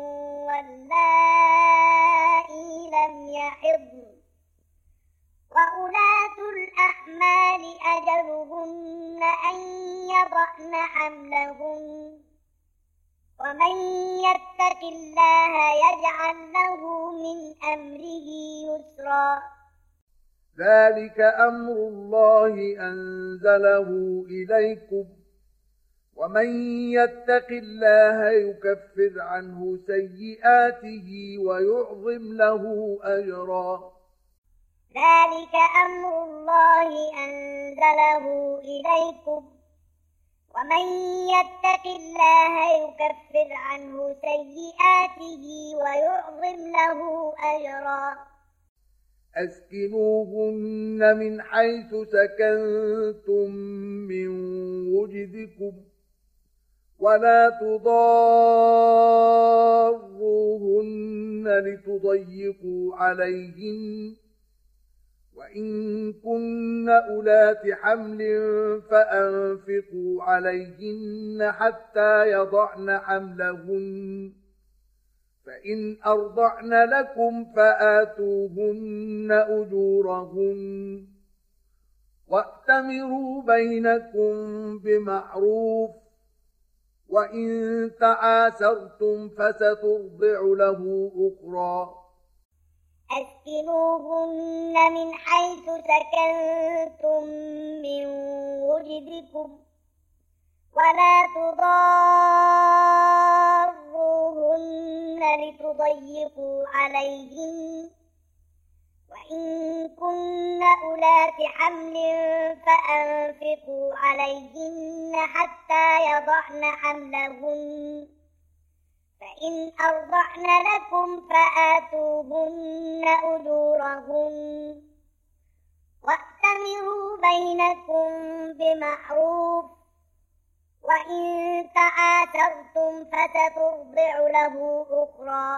واللائي لم يحضن وأولاة الأحمال أجلهن أن يضعن حملهن ومن يتق الله يجعل له من أمره يسرا ذلك أمر الله أنزله إليكم ومن يتق الله يكفر عنه سيئاته ويعظم له أجرا ذلك أمر الله أنزله إليكم ومن يتق الله يكفر عنه سيئاته ويعظم له أجرا أسكنوهن من حيث سكنتم من وجدكم ولا تضاروهن لتضيقوا عليهن وإن كن أولات حمل فأنفقوا عليهن حتى يضعن حملهن فإن أرضعن لكم فآتوهن أجورهن وأتمروا بينكم بمعروف وإن تعاسرتم فسترضع له أخرى أسكنوهن من حيث سكنتم من وجدكم ولا تضاروهن لتضيقوا عليهن أولات حمل فأنفقوا عليهن حتى يضعن حملهن فإن أرضعن لكم فآتوهن أجورهن وأتمروا بينكم بمعروف وإن تعاثرتم فسترضع له أخرى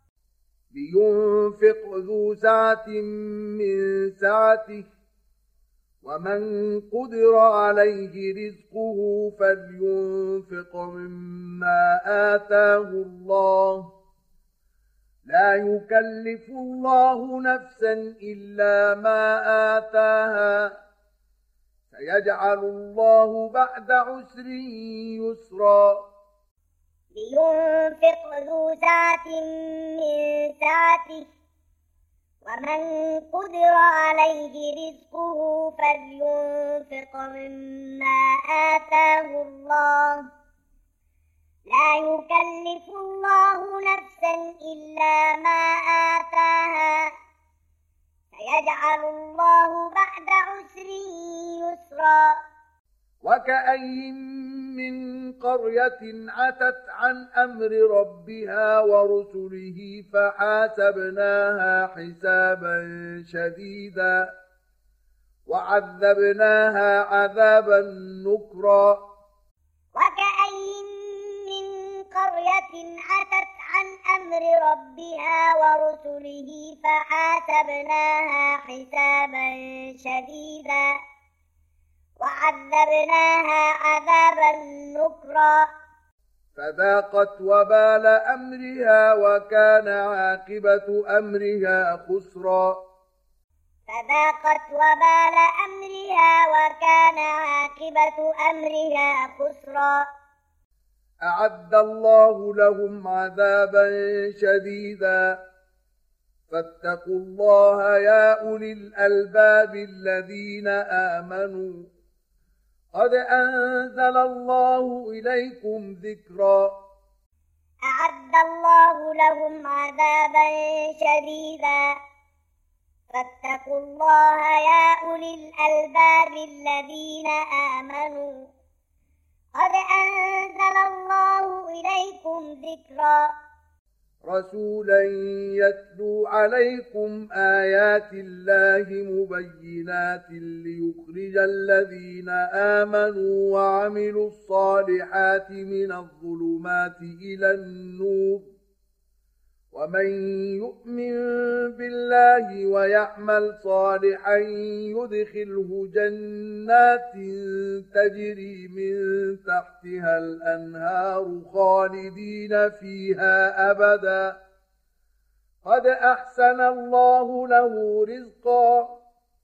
لينفق ذو سعة من سعته ومن قدر عليه رزقه فلينفق مما آتاه الله لا يكلف الله نفسا إلا ما آتاها سيجعل الله بعد عسر يسرا لينفق ذو سعة من سعته ومن قدر عليه رزقه فلينفق مما آتاه الله لا يكلف الله نفسا إلا ما آتاها سيجعل الله بعد عسر يسرا وكأي من قرية عتت عن أمر ربها ورسله فحاسبناها حسابا شديدا وعذبناها عذابا نكرا وكأي من قرية عتت عن أمر ربها ورسله فحاسبناها حسابا شديدا وعذبناها عذابا نكرا فذاقت وبال أمرها وكان عاقبة أمرها خسرا فذاقت وبال أمرها وكان عاقبة أمرها خسرا أعد الله لهم عذابا شديدا فاتقوا الله يا أولي الألباب الذين آمنوا قد أنزل الله إليكم ذكرا أعد الله لهم عذابا شديدا فاتقوا الله يا أولي الألباب الذين آمنوا قد أنزل الله إليكم ذكرا رسولا يتلو عليكم آيات الله مبينات ليخرج الذين آمنوا وعملوا الصالحات من الظلمات إلى النور ومن يؤمن بالله ويعمل صالحا يدخله جنات تجري من تحتها الأنهار خالدين فيها أبدا قد أحسن الله له رزقا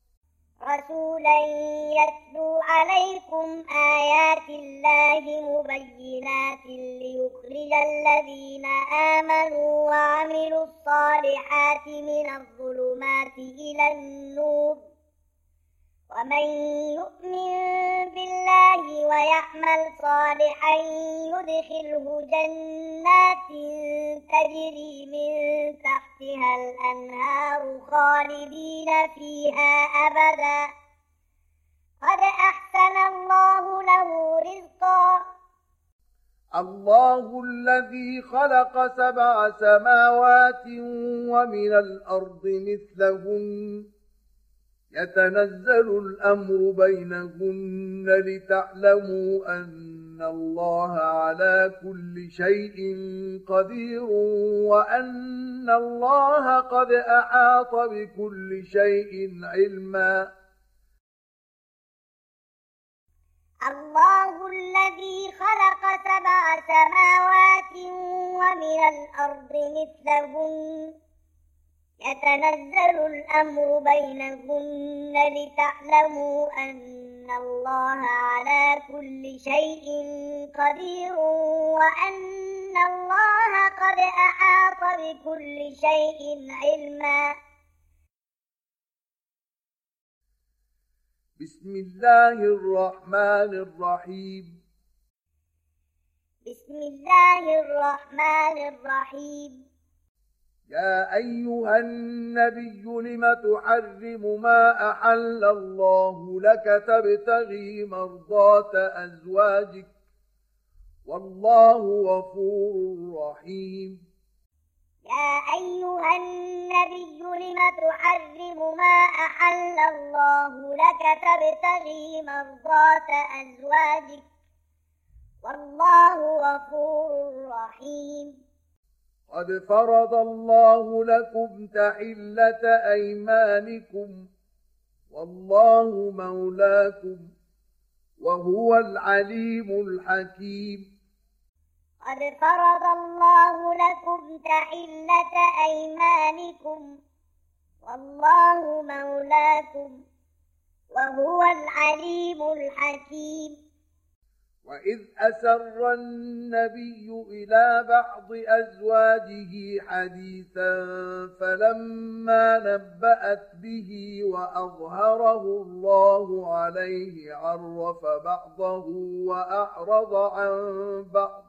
رسولا يتلو عليكم آيات الله مبينات ليخرج الذين آمنوا وعملوا الصالحات من الظلمات إلى النور ومن يؤمن بالله ويعمل صالحا يدخله جنات تجري من تحتها الأنهار خالدين فيها أبدا قد أحسن الله له رزقا الله الذي خلق سبع سماوات ومن الأرض مثلهن يتنزل الأمر بينهن لتعلموا أن الله على كل شيء قدير وأن الله قد أحاط بكل شيء علما الله الذي خلق سبع سماوات ومن الأرض مثلهن يتنزل الأمر بينهن لتعلموا أن الله على كل شيء قدير وأن الله قد أحاط بكل شيء علما بسم الله الرحمن الرحيم بسم الله الرحمن الرحيم يا أيها النبي لم تحرم ما أحل الله لك تبتغي مرضات أزواجك والله غفور رحيم يا أيها النبي لم تحرم ما أحل الله لك تبتغي مرضات أزواجك والله غفور رحيم قد فرض الله لكم تحلة أيمانكم والله مولاكم وهو العليم الحكيم قد فرض الله لكم تحلة أيمانكم والله مولاكم وهو العليم الحكيم وإذ أسر النبي إلى بعض أزواجه حديثا فلما نبأت به وأظهره الله عليه عرف بعضه وأعرض عن بعض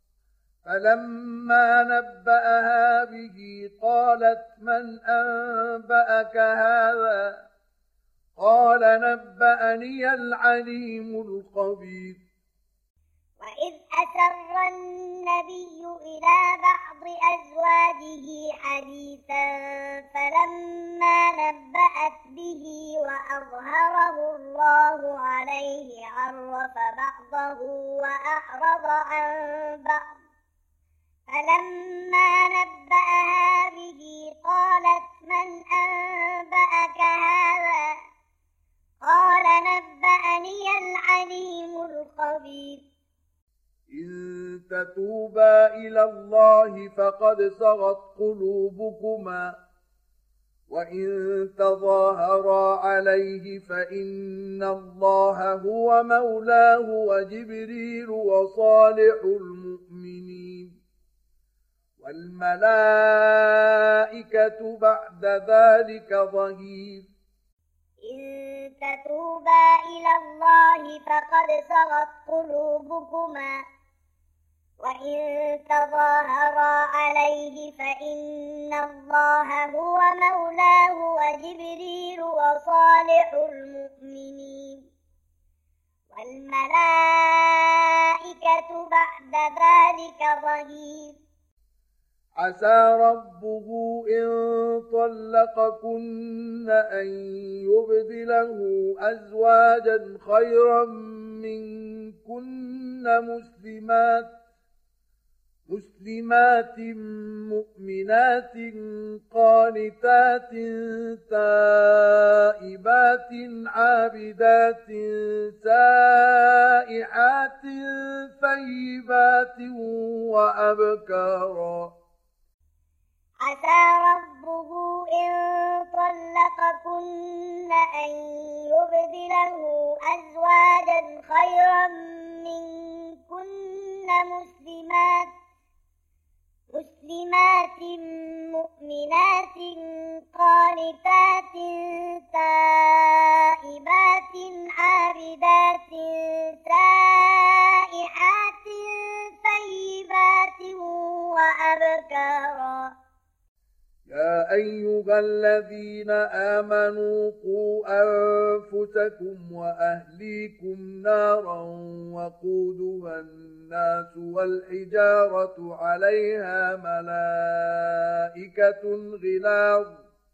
فلما نبأها به قالت من أنبأك هذا قال نبأني العليم الخبير وإذ أسر النبي إلى بعض أزواجه حديثا فلما نبأت به وأظهره الله عليه عرف بعضه وأعرض عن بعض فلما نبأها به قالت من أنبأك هذا قال نبأني العليم الخبير إن تتوبا إلى الله فقد صغت قلوبكما وإن تظاهرا عليه فإن الله هو مولاه وجبريل وصالح المؤمنين والملائكة بعد ذلك ظهير إن تتوبا إلى الله فقد صغت قلوبكما وإن تظاهرا عليه فإن الله هو مولاه وجبريل وصالح المؤمنين والملائكة بعد ذلك ظهير عسى ربه إن طلقكن أن يبدله أزواجا خيرا منكن مسلمات مسلمات مؤمنات قانتات تائبات عابدات سائحات ثيبات وأبكارا عسى ربه إن طلقكن أن يبدله أزواجا خيرا منكن مسلمات مسلمات مؤمنات قانتات تائبات عابدات سائحات ثيبات وأبكارا يا أيها الذين آمنوا قوا أنفسكم وأهليكم نارا وقودها الناس والحجارة عليها ملائكة غلاظ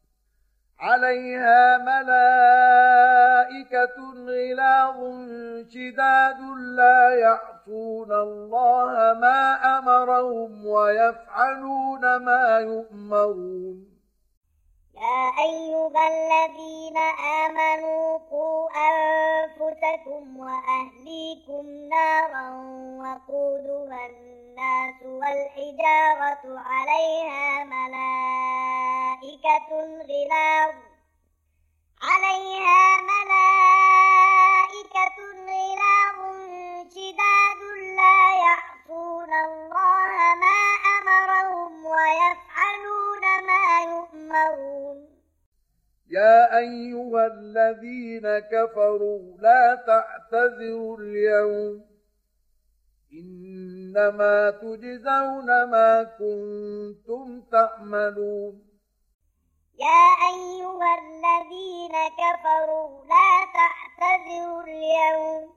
عليها ملائكة غلاظ شداد لا يعصون الله ما أمرهم ويفعلون ما يؤمرون يا أيها الذين آمنوا قوا أنفسكم وأهليكم نارا وقودها الناس والحجارة عليها ملائكة غلاظ عليها ملائكة غلاظ شداد لا يعصون الله ما أمرهم ويفعلون ما يؤمرون يا أيها الذين كفروا لا تعتذروا اليوم إنما تجزون ما كنتم تعملون. يا أيها الذين كفروا لا تعتذروا اليوم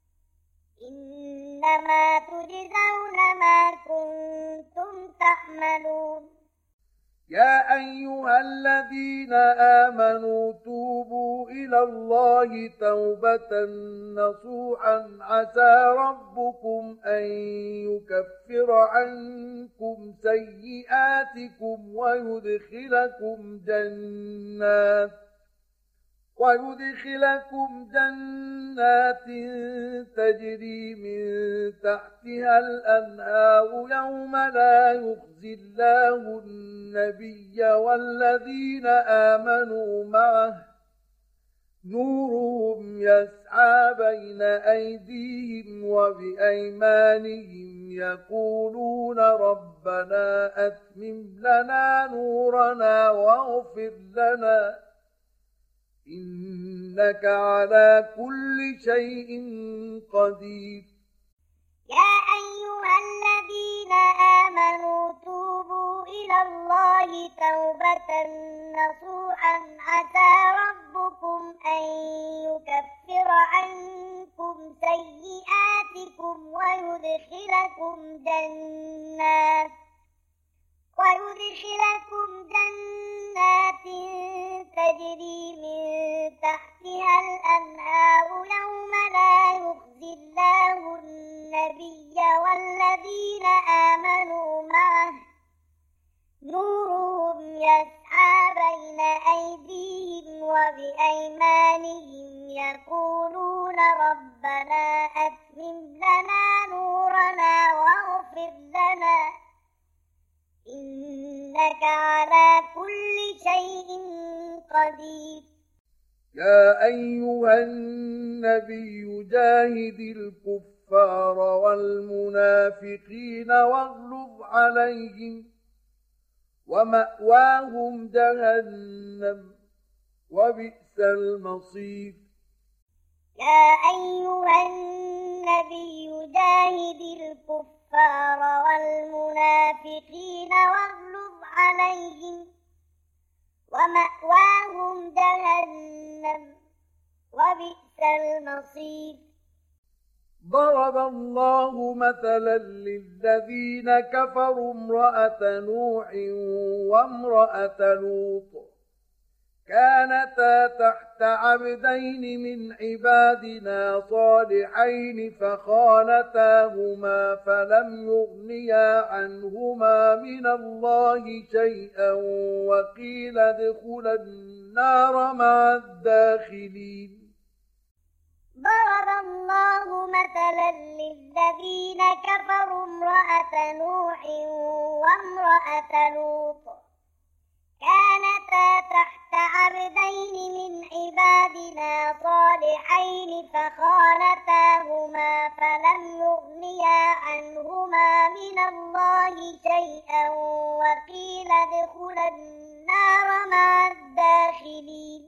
إنما تجزون ما كنتم تعملون. يا أيها الذين آمنوا توبوا إلى الله توبة نصوحا عسى ربكم أن يكفر عنكم سيئاتكم ويدخلكم جنات ويدخلكم جنات تجري من تحتها الأنهار يوم لا يخزي الله النبي والذين آمنوا معه نورهم يسعى بين أيديهم وبأيمانهم يقولون ربنا أتمم لنا نورنا واغفر لنا إنك على كل شيء قدير. يا أيها الذين آمنوا توبوا إلى الله توبة نصوحا عسى ربكم أن يكفر عنكم سيئاتكم ويدخلكم جنات ويدخلكم جنات تجري من تحتها الأنهار يوم لا يخزي الله النبي والذين آمنوا معه نورهم يسعى بين أيديهم وبأيمانهم يقولون ربنا أتمم لنا نورنا واغفر لنا إنك على كل شيء قدير. يا أيها النبي جاهد الكفار والمنافقين واغلظ عليهم ومأواهم جهنم وبئس المصير. يا أيها النبي جاهد الكفار والمنافقين واغلظ عليهم ومأواهم جهنم وبئس المصير. ضرب الله مثلا للذين كفروا امرأة نوح وامرأة لوط كانتا تحت عبدين من عبادنا صالحين فخانتاهما فلم يغنيا عنهما من الله شيئا وقيل ادخلا النار مع الداخلين. ضرب الله مثلا للذين كفروا امرأة نوح وامرأة لوط كانتا تحت عبدين من عبادنا صالحين فخانتاهما فلم يغنيا عنهما من الله شيئا وقيل ادخلا النار مع الداخلين.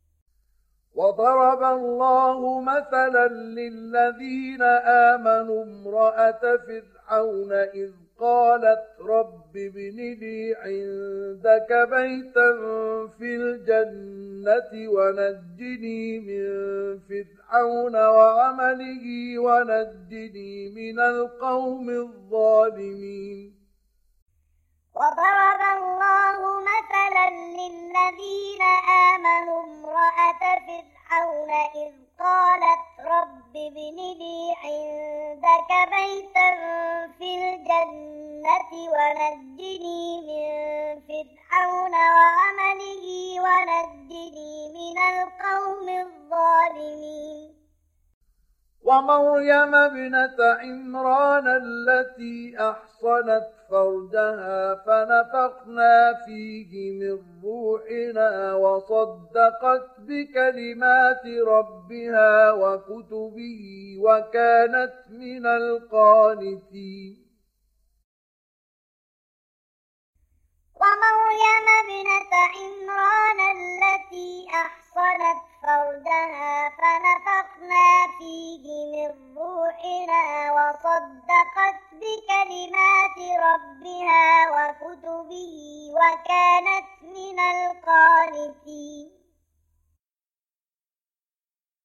وضرب الله مثلا للذين آمنوا امرأة فرعون إذ قالت رب ابن لي عندك بيتا في الجنة ونجني من فرعون وعمله ونجني من القوم الظالمين. وضرب الله مثلا للذين آمنوا امرأة فرعون إذ قالت رب ابن لي عندك بيتا في الجنة ونجني من فرعون وعمله ونجني من القوم الظالمين. ومريم ابنة عمران التي أحصنت فرجها فنفخنا فيه من روحنا وصدقت بكلمات ربها وكتبه وكانت من القانتين. ومريم ابنة عمران التي أحصنت فرجها فنفخنا فيه من روحنا وصدقت بكلمات ربها وكتبه وكانت من القانتين.